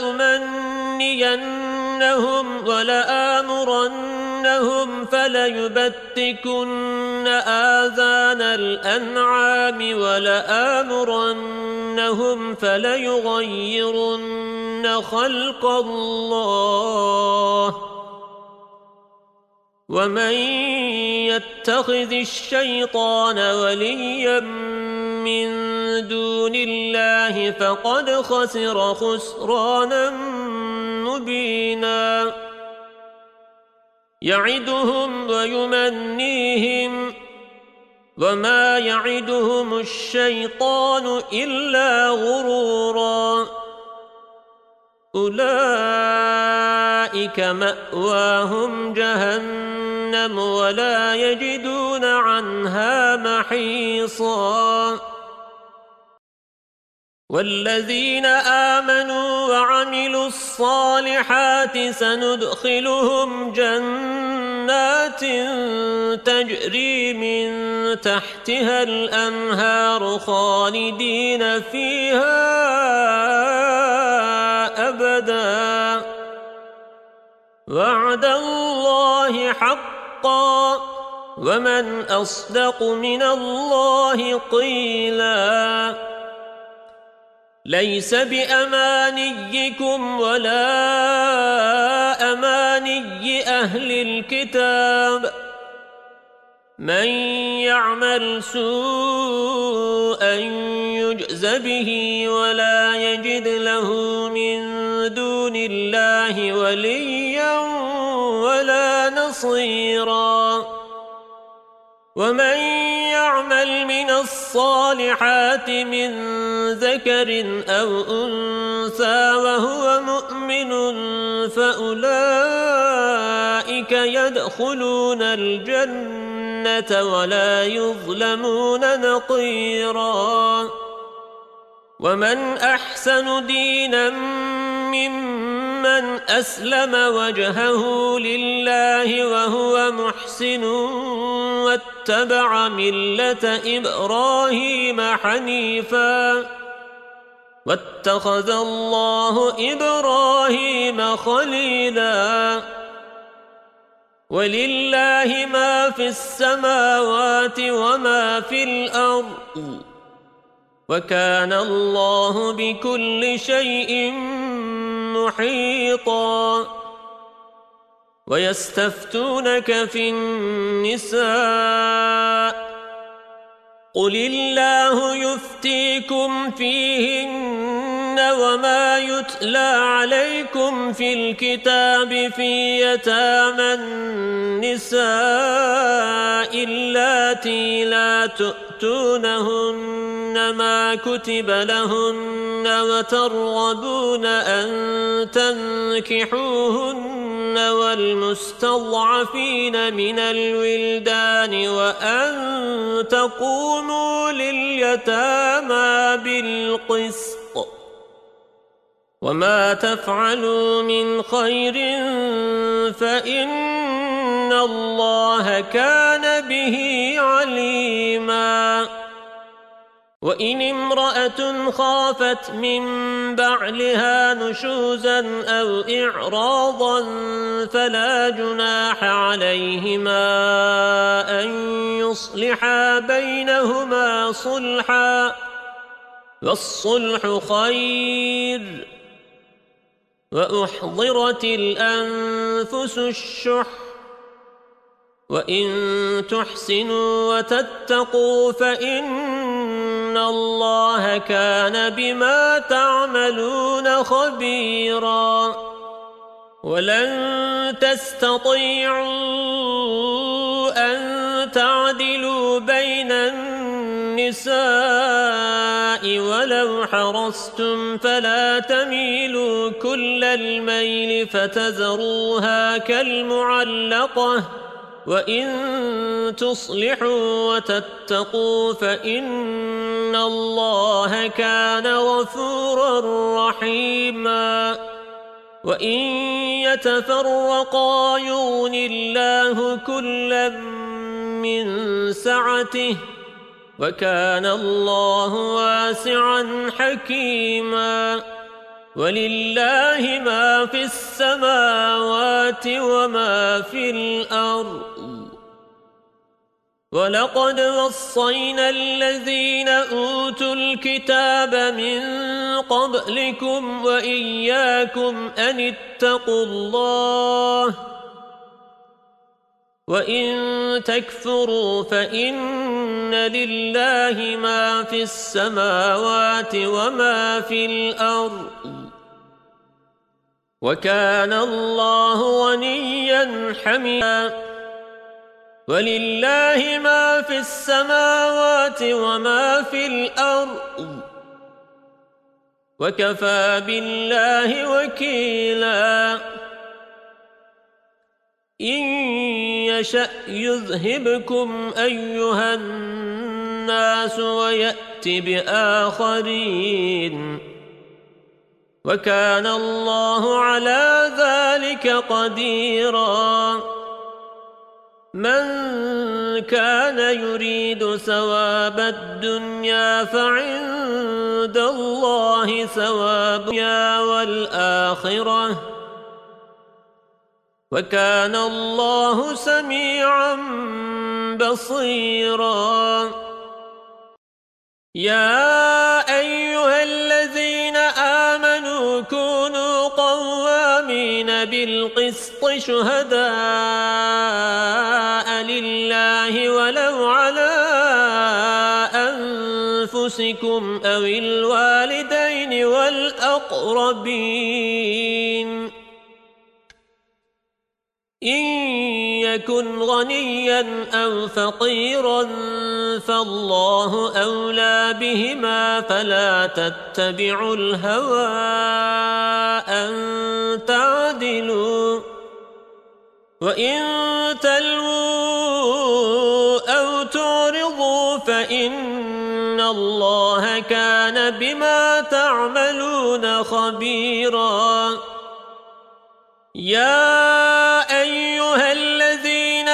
ولأمنينهم ولآمرنهم فليبتكن آذان الأنعام ولآمرنهم فليغيرن خلق الله ومن يتخذ الشيطان وليا من دون الله فقد خسر خسرانا مبينا يعدهم ويمنيهم وما يعدهم الشيطان إلا غرورا أولئك مأواهم جهنم ولا يجدون عنها محيصا والذين آمنوا وعملوا الصالحات سندخلهم جنات تجري من تحتها الأنهار خالدين فيها أبدا وعد الله حقا ومن أصدق من الله قيلا ليس بأمانيكم ولا أماني أهل الكتاب من يعمل سوءا يجز به ولا يجد له من دون الله وليا ولا نصيرا ومن يعمل من الصالحات من ذكر أو أنثى وهو مؤمن فأولئك يدخلون الجنة ولا يظلمون نقيرا ومن أحسن دينا ممن أسلم وجهه لله وهو محسن واتبع ملة إبراهيم حنيفا واتخذ الله إبراهيم خليلا ولله ما في السماوات وما في الأرض وكان الله بكل شيء محيطا ويستفتونك في النساء قل الله يفتيكم فيهن وما يتلى عليكم في الكتاب في يتامى النساء اللاتي لا تؤتونهن ما كتب لهن وترغبون أن تنكحوهن والمستضعفين من الولدان وأن تقوموا لليتامى بالقسط وما تفعلوا من خير فإن الله كان به عليما وإن امرأة خافت من بعلها نشوزا أو إعراضا فلا جناح عليهما أن يصلحا بينهما صلحا والصلح خير وأحضرت الأنفس الشح وإن تحسنوا وتتقوا فإن الله كان بما تعملون خبيرا ولن تستطيعوا أن تعدلوا بين النساء ولو حرصتم فلا تميلوا كل الميل فتذروها كالمعلقة وإن تصلحوا وتتقوا فإن الله كان غفورا رحيما وإن يتفرقا يغن الله كلا من سعته وكان الله واسعا حكيما ولله ما في السماوات وما في الأرض ولقد وصينا الذين أوتوا الكتاب من قبلكم وإياكم أن اتقوا الله وإن تكفروا فإن لله ما في السماوات وما في الأرض وكان الله غنيا حميدا ولله ما في السماوات وما في الأرض وكفى بالله وكيلا إن يشأ يذهبكم أيها الناس ويأت بآخرين وكان الله على ذلك قديرا من كان يريد ثواب الدنيا فعند الله ثواب الدنيا والآخرة وكان الله سميعا بصيرا يا أيها الذين آمنوا كونوا قوامين بالقسط شهداء لله ولو على أنفسكم أو الوالدين والأقربين إن يكن غنيا أو فقيرا فالله أولى بهما فلا تتبعوا الهوى أن تعدلوا وإن تلووا أو تعرضوا فإن الله كان بما تعملون خبيرا يا أيها الذين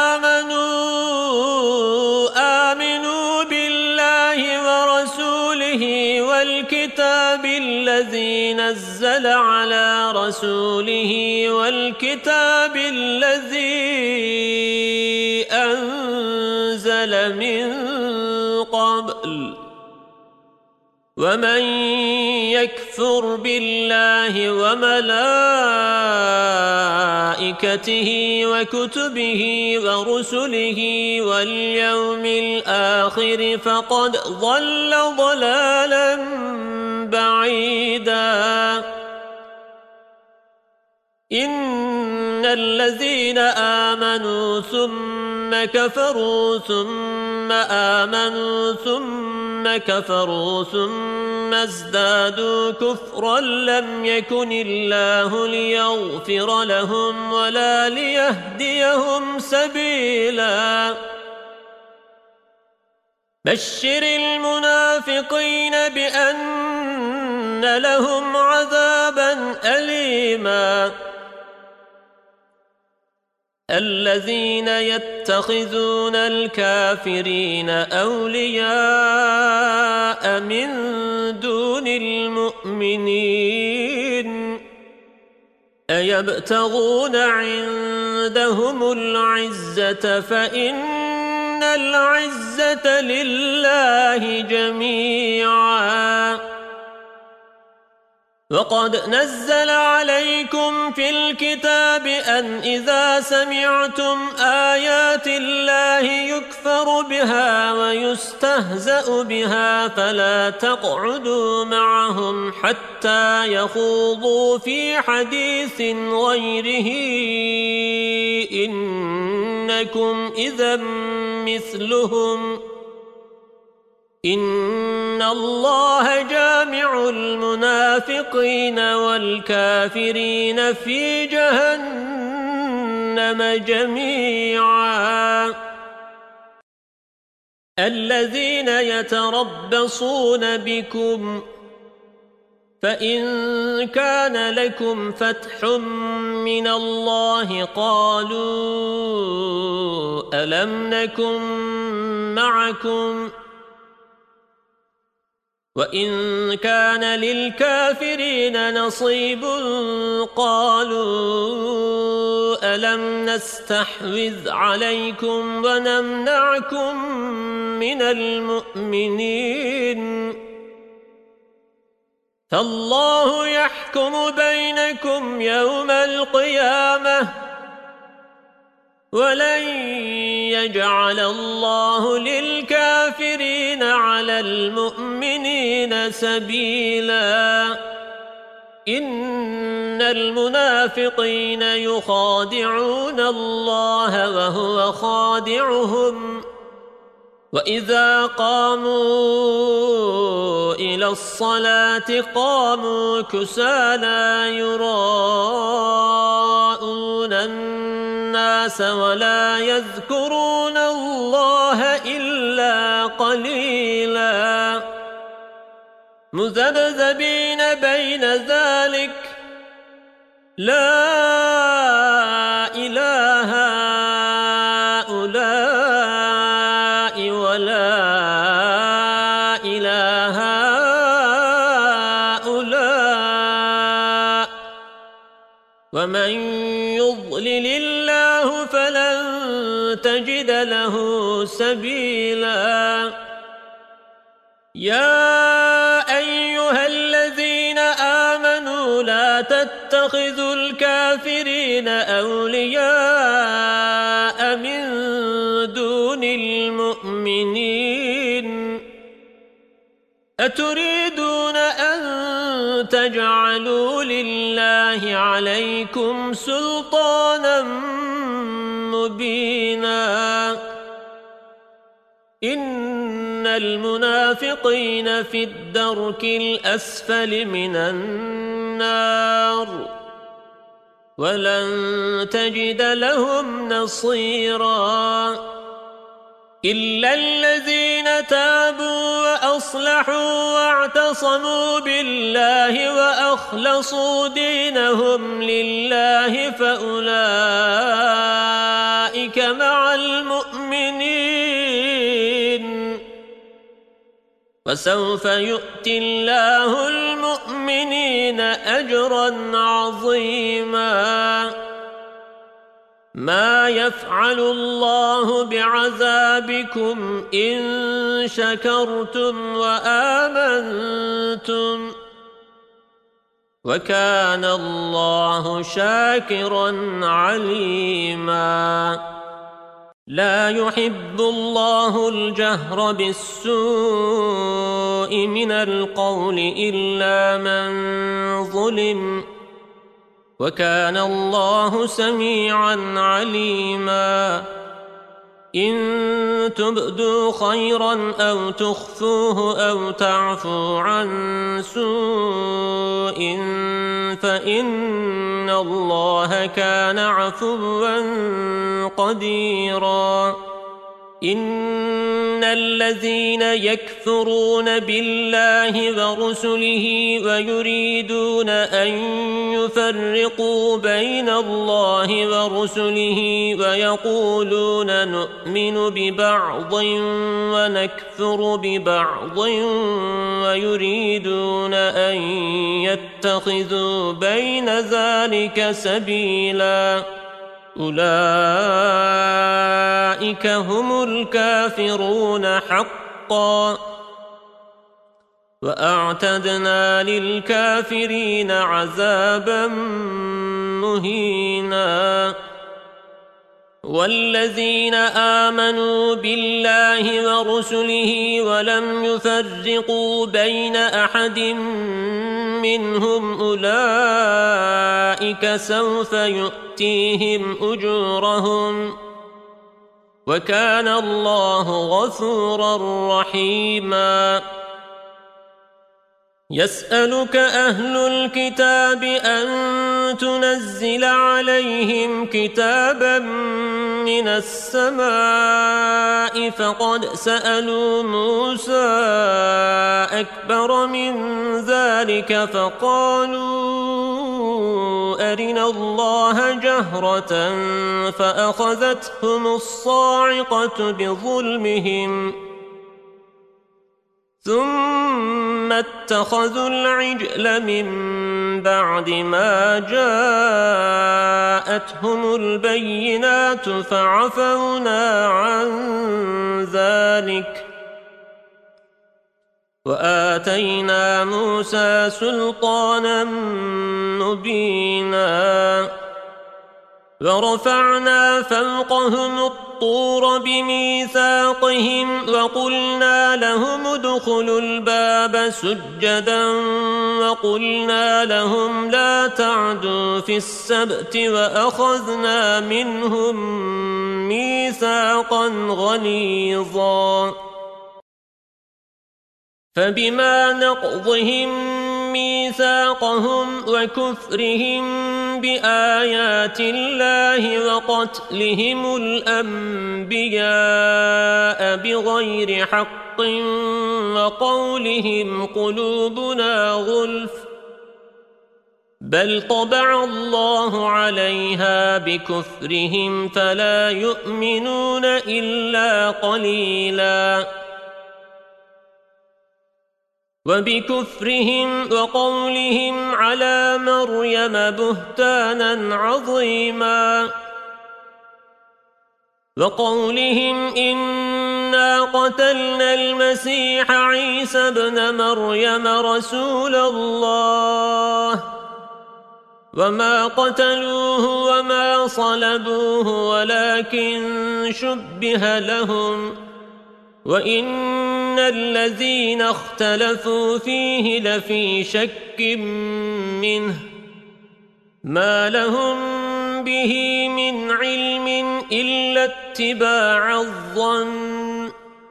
آمنوا بالله ورسوله والكتاب الذي نزل على رسوله والكتاب الذي أنزل من قبل ومن يكفر بالله وملائكته وكتبه ورسله واليوم الآخر فقد ضل ضلالا بعيدا إن الذين آمنوا ثم كفروا ثم آمنوا ثم كفروا ثم ازدادوا كفرا لم يكن الله ليغفر لهم ولا ليهديهم سبيلا بشر المنافقين بأن لهم عذابا أليما الذين يتخذون الكافرين أولياء من دون المؤمنين أيبتغون عندهم العزة فإن العزة لله جميعا وقد نزل عليكم في الكتاب أن إذا سمعتم آيات الله يكفر بها ويستهزأ بها فلا تقعدوا معهم حتى يخوضوا في حديث غيره إنكم إذا مثلهم إن الله جامع المنافقين والكافرين في جهنم جميعا الذين يتربصون بكم فإن كان لكم فتح من الله قالوا ألم نكن معكم وإن كان للكافرين نصيب قالوا ألم نستحوذ عليكم ونمنعكم من المؤمنين فالله يحكم بينكم يوم القيامة ولن يجعل الله للكافرين على المؤمنين سبيلا إن المنافقين يخادعون الله وهو خادعهم وإذا قاموا إلى الصلاة قاموا كسالى يراءون الناس ولا يذكرون الله إلا قليلا مذبذبين بين ذلك لا إله هؤلاء ولا إله هؤلاء ومن يضلل الله فلن تجد له سبيلا يا أيها الذين آمنوا لا تتخذوا الكافرين أولياء من دون المؤمنين أتريدون أن تجعلوا لله عليكم سلطانا مبينا إن المنافقين في الدرك الأسفل من النار ولن تجد لهم نصيرا إلا الذين تابوا وأصلحوا واعتصموا بالله وأخلصوا دينهم لله فأولئك مع المؤمنين وسوف يؤتي الله المؤمنين أجرا عظيما ما يفعل الله بعذابكم إن شكرتم وآمنتم وكان الله شاكرا عليما لا يحب الله الجهر بالسوء من القول إلا من ظلم وكان الله سميعا عليما إن تبدوا خيرا أو تخفوه أو تعفوا عن سوء فإن الله كان عفوا قديرا إن الذين يكفرون بالله ورسله ويريدون أن يفرقوا بين الله ورسله ويقولون نؤمن ببعض ونكفر ببعض ويريدون أن يتخذوا بين ذلك سبيلا أولئك هم الكافرون حقا وأعتدنا للكافرين عذابا مهينا والذين آمنوا بالله ورسله ولم يفرقوا بين أحد منهم أولئك سوف يؤتيهم أجورهم وكان الله غفورا رحيما يسألك أهل الكتاب أن تنزل عليهم كتابا من السماء فقد سألوا موسى أكبر من ذلك فقالوا أرنا الله جهرة فأخذتهم الصاعقة بظلمهم ثم اتخذوا العجل من بعد ما جاءتهم البينات فعفونا عن ذلك وآتينا موسى سلطانا مبينا ورفعنا فوقهم الطور بميثاقهم وقلنا لهم ادخلوا الباب سجدا وقلنا لهم لا تعدوا في السبت وأخذنا منهم ميثاقا غليظا فبما نقضهم ميثاقهم وكفرهم بآيات الله وقتلهم الأنبياء بغير حق وقولهم قلوبنا غلف بل طبع الله عليها بكفرهم فلا يؤمنون إلا قليلاً وبكفرهم وقولهم على مريم بهتانا عظيما وقولهم إنا قتلنا المسيح عيسى ابن مريم رسول الله وما قتلوه وما صلبوه ولكن شبه لهم وإن الذين اختلفوا فيه لفي شك منه ما لهم به من علم إلا اتباع الظن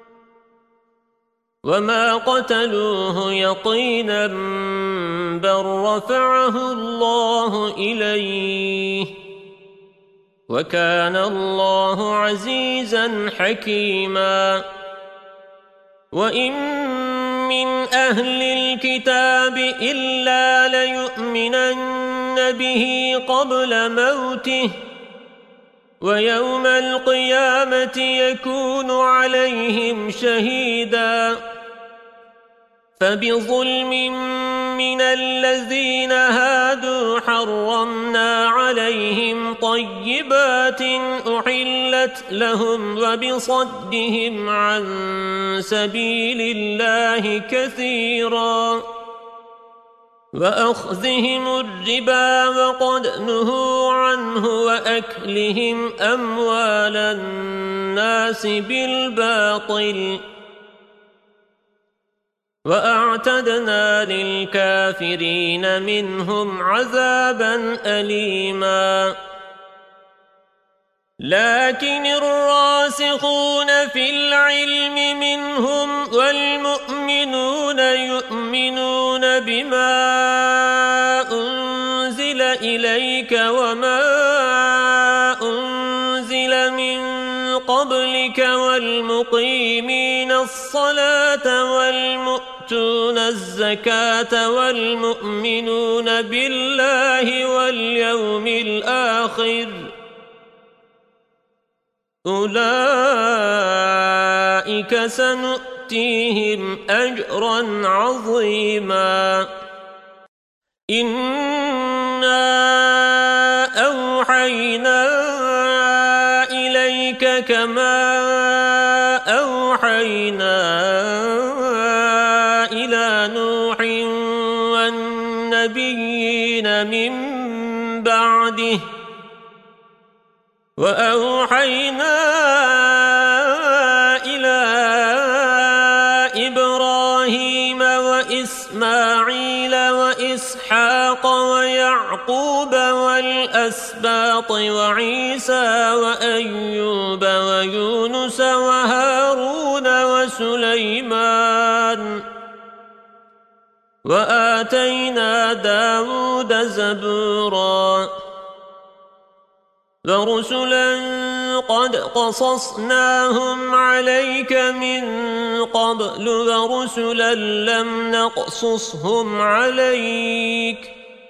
وما قتلوه يقينا بل رفعه الله إليه وكان الله عزيزا حكيما وإن من أهل الكتاب إلا ليؤمنن به قبل موته ويوم القيامة يكون عليهم شهيدا فبظلم من الذين هادوا حرمنا عليهم طيبات أحلت لهم وبصدهم عن سبيل الله كثيرا وأخذهم الربا وقد نهوا عنه وأكلهم أموال الناس بالباطل وأعتدنا للكافرين منهم عذابا أليما لكن الراسخون في العلم منهم والمؤمنون يؤمنون بما أنزل إليك وما أنزل من قبلك والمقيمين الصلاة والمؤتون الزكاة والمؤمنون بالله واليوم الآخر أولئك سنؤتيهم أجرا عظيما إنا أوحينا إليك كما أوحينا إلى نوح والنبيين من بعده وأوحينا إلى إبراهيم وإسماعيل وإسحاق ويعقوب والأسباط وعيسى وأيوب ويونس وهارون وسليمان وآتينا داود زبورا ورسلا قد قصصناهم عليك من قبل ورسلا لم نقصصهم عليك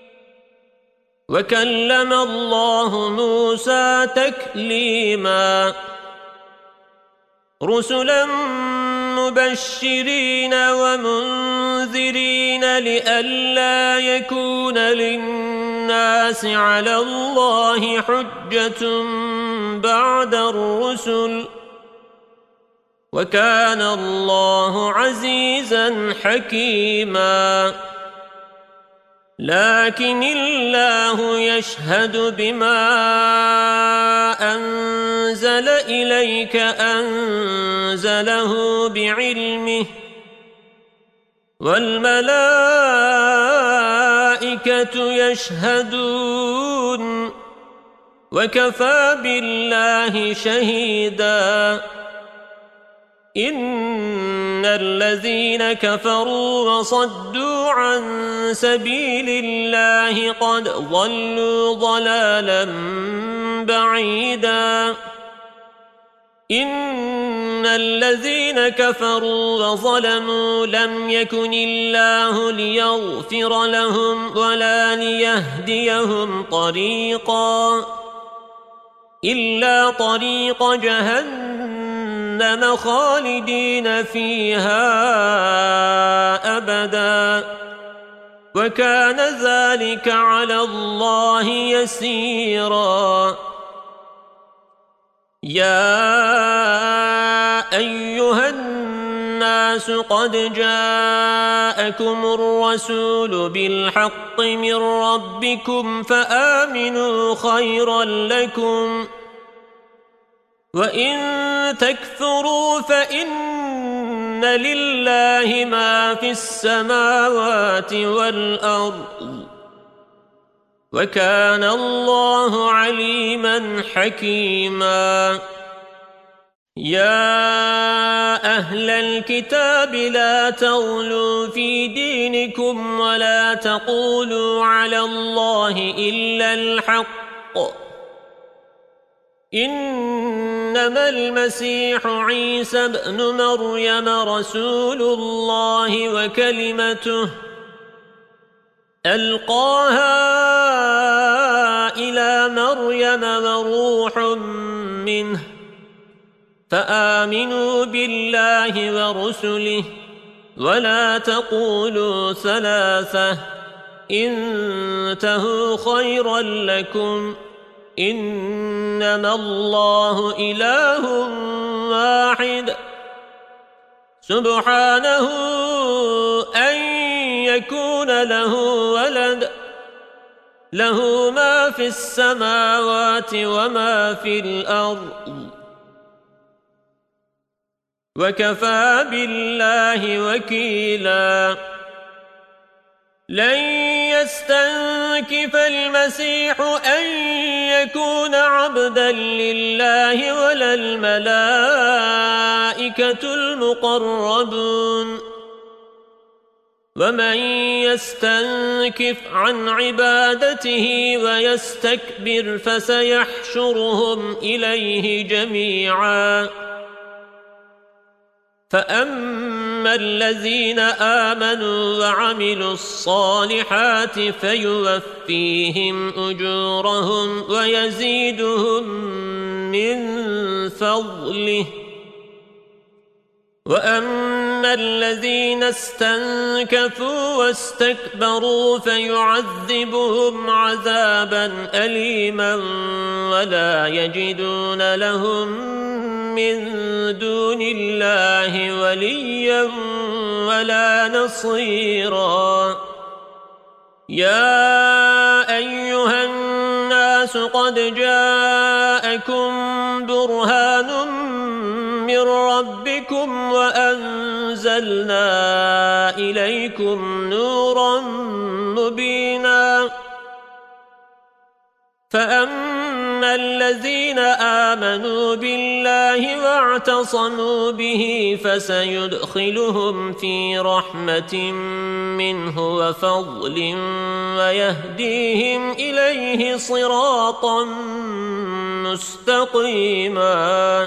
وكلم الله موسى تكليما رسلا مبشرين ومنذرين لئلا يكون للناس على الله حجة بعد الرسل وكان الله عزيزا حكيما لكن الله يشهد بما أنزل إليك أنزله بعلمه والملائكة يشهدون وكفى بالله شهيدا إن الذين كفروا وصدوا عن سبيل الله قد ضلوا ضلالا بعيدا إن الذين كفروا وظلموا لم يكن الله ليغفر لهم ولا ليهديهم طريقا إلا طريق جهنم خالدين فيها أبدا وكان ذلك على الله يسيرا يا أيها الناس قد جاءكم الرسول بالحق من ربكم فآمنوا خيرا لكم وإن تكفروا فإن لله ما في السماوات والأرض وكان الله عليما حكيما يا أهل الكتاب لا تغلوا في دينكم ولا تقولوا على الله إلا الحق إنما المسيح عيسى ابن مريم رسول الله وكلمته ألقاها إلى مريم وروح منه فآمنوا بالله ورسله ولا تقولوا ثلاثة انتهوا خيرا لكم إنما الله إله واحد سبحانه أن يكون له ولد له ما في السماوات وما في الأرض وكفى بالله وكيلا لن يستنكف المسيح أن يكون عبدا لله ولا الملائكة المقربون ومن يستنكف عن عبادته ويستكبر فسيحشرهم إليه جميعا فأما الذين آمنوا وعملوا الصالحات فيوفيهم أجورهم ويزيدهم من فضله وأما الذين استنكفوا واستكبروا فيعذبهم عذابا أليما ولا يجدون لهم من دون الله وليا ولا نصيرا يا أيها الناس قد جاءكم برهان من ربكم وأنزلنا إليكم نورا مبينا فأما الذين آمنوا بالله واعتصموا به فسيدخلهم في رحمة منه وفضل ويهديهم إليه صراطا مستقيما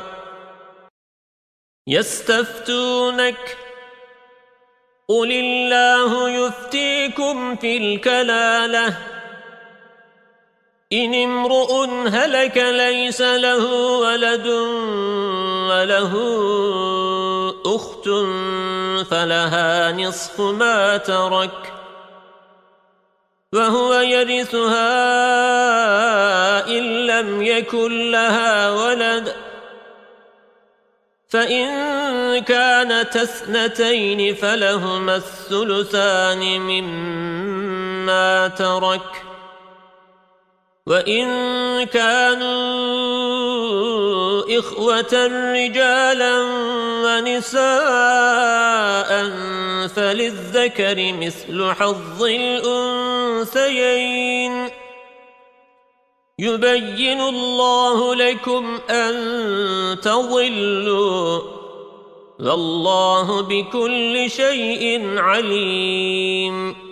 يستفتونك قل الله يفتيكم في الكلالة إن امرؤ هلك ليس له ولد وله أخت فلها نصف ما ترك وهو يرثها إن لم يكن لها ولد فإن كانت اثنتين فلهما الثلثان مما مما ترك وإن كانوا إخوة رجالا ونساء فللذكر مثل حظ الأنثيين يبين الله لكم أن تضلوا والله بكل شيء عليم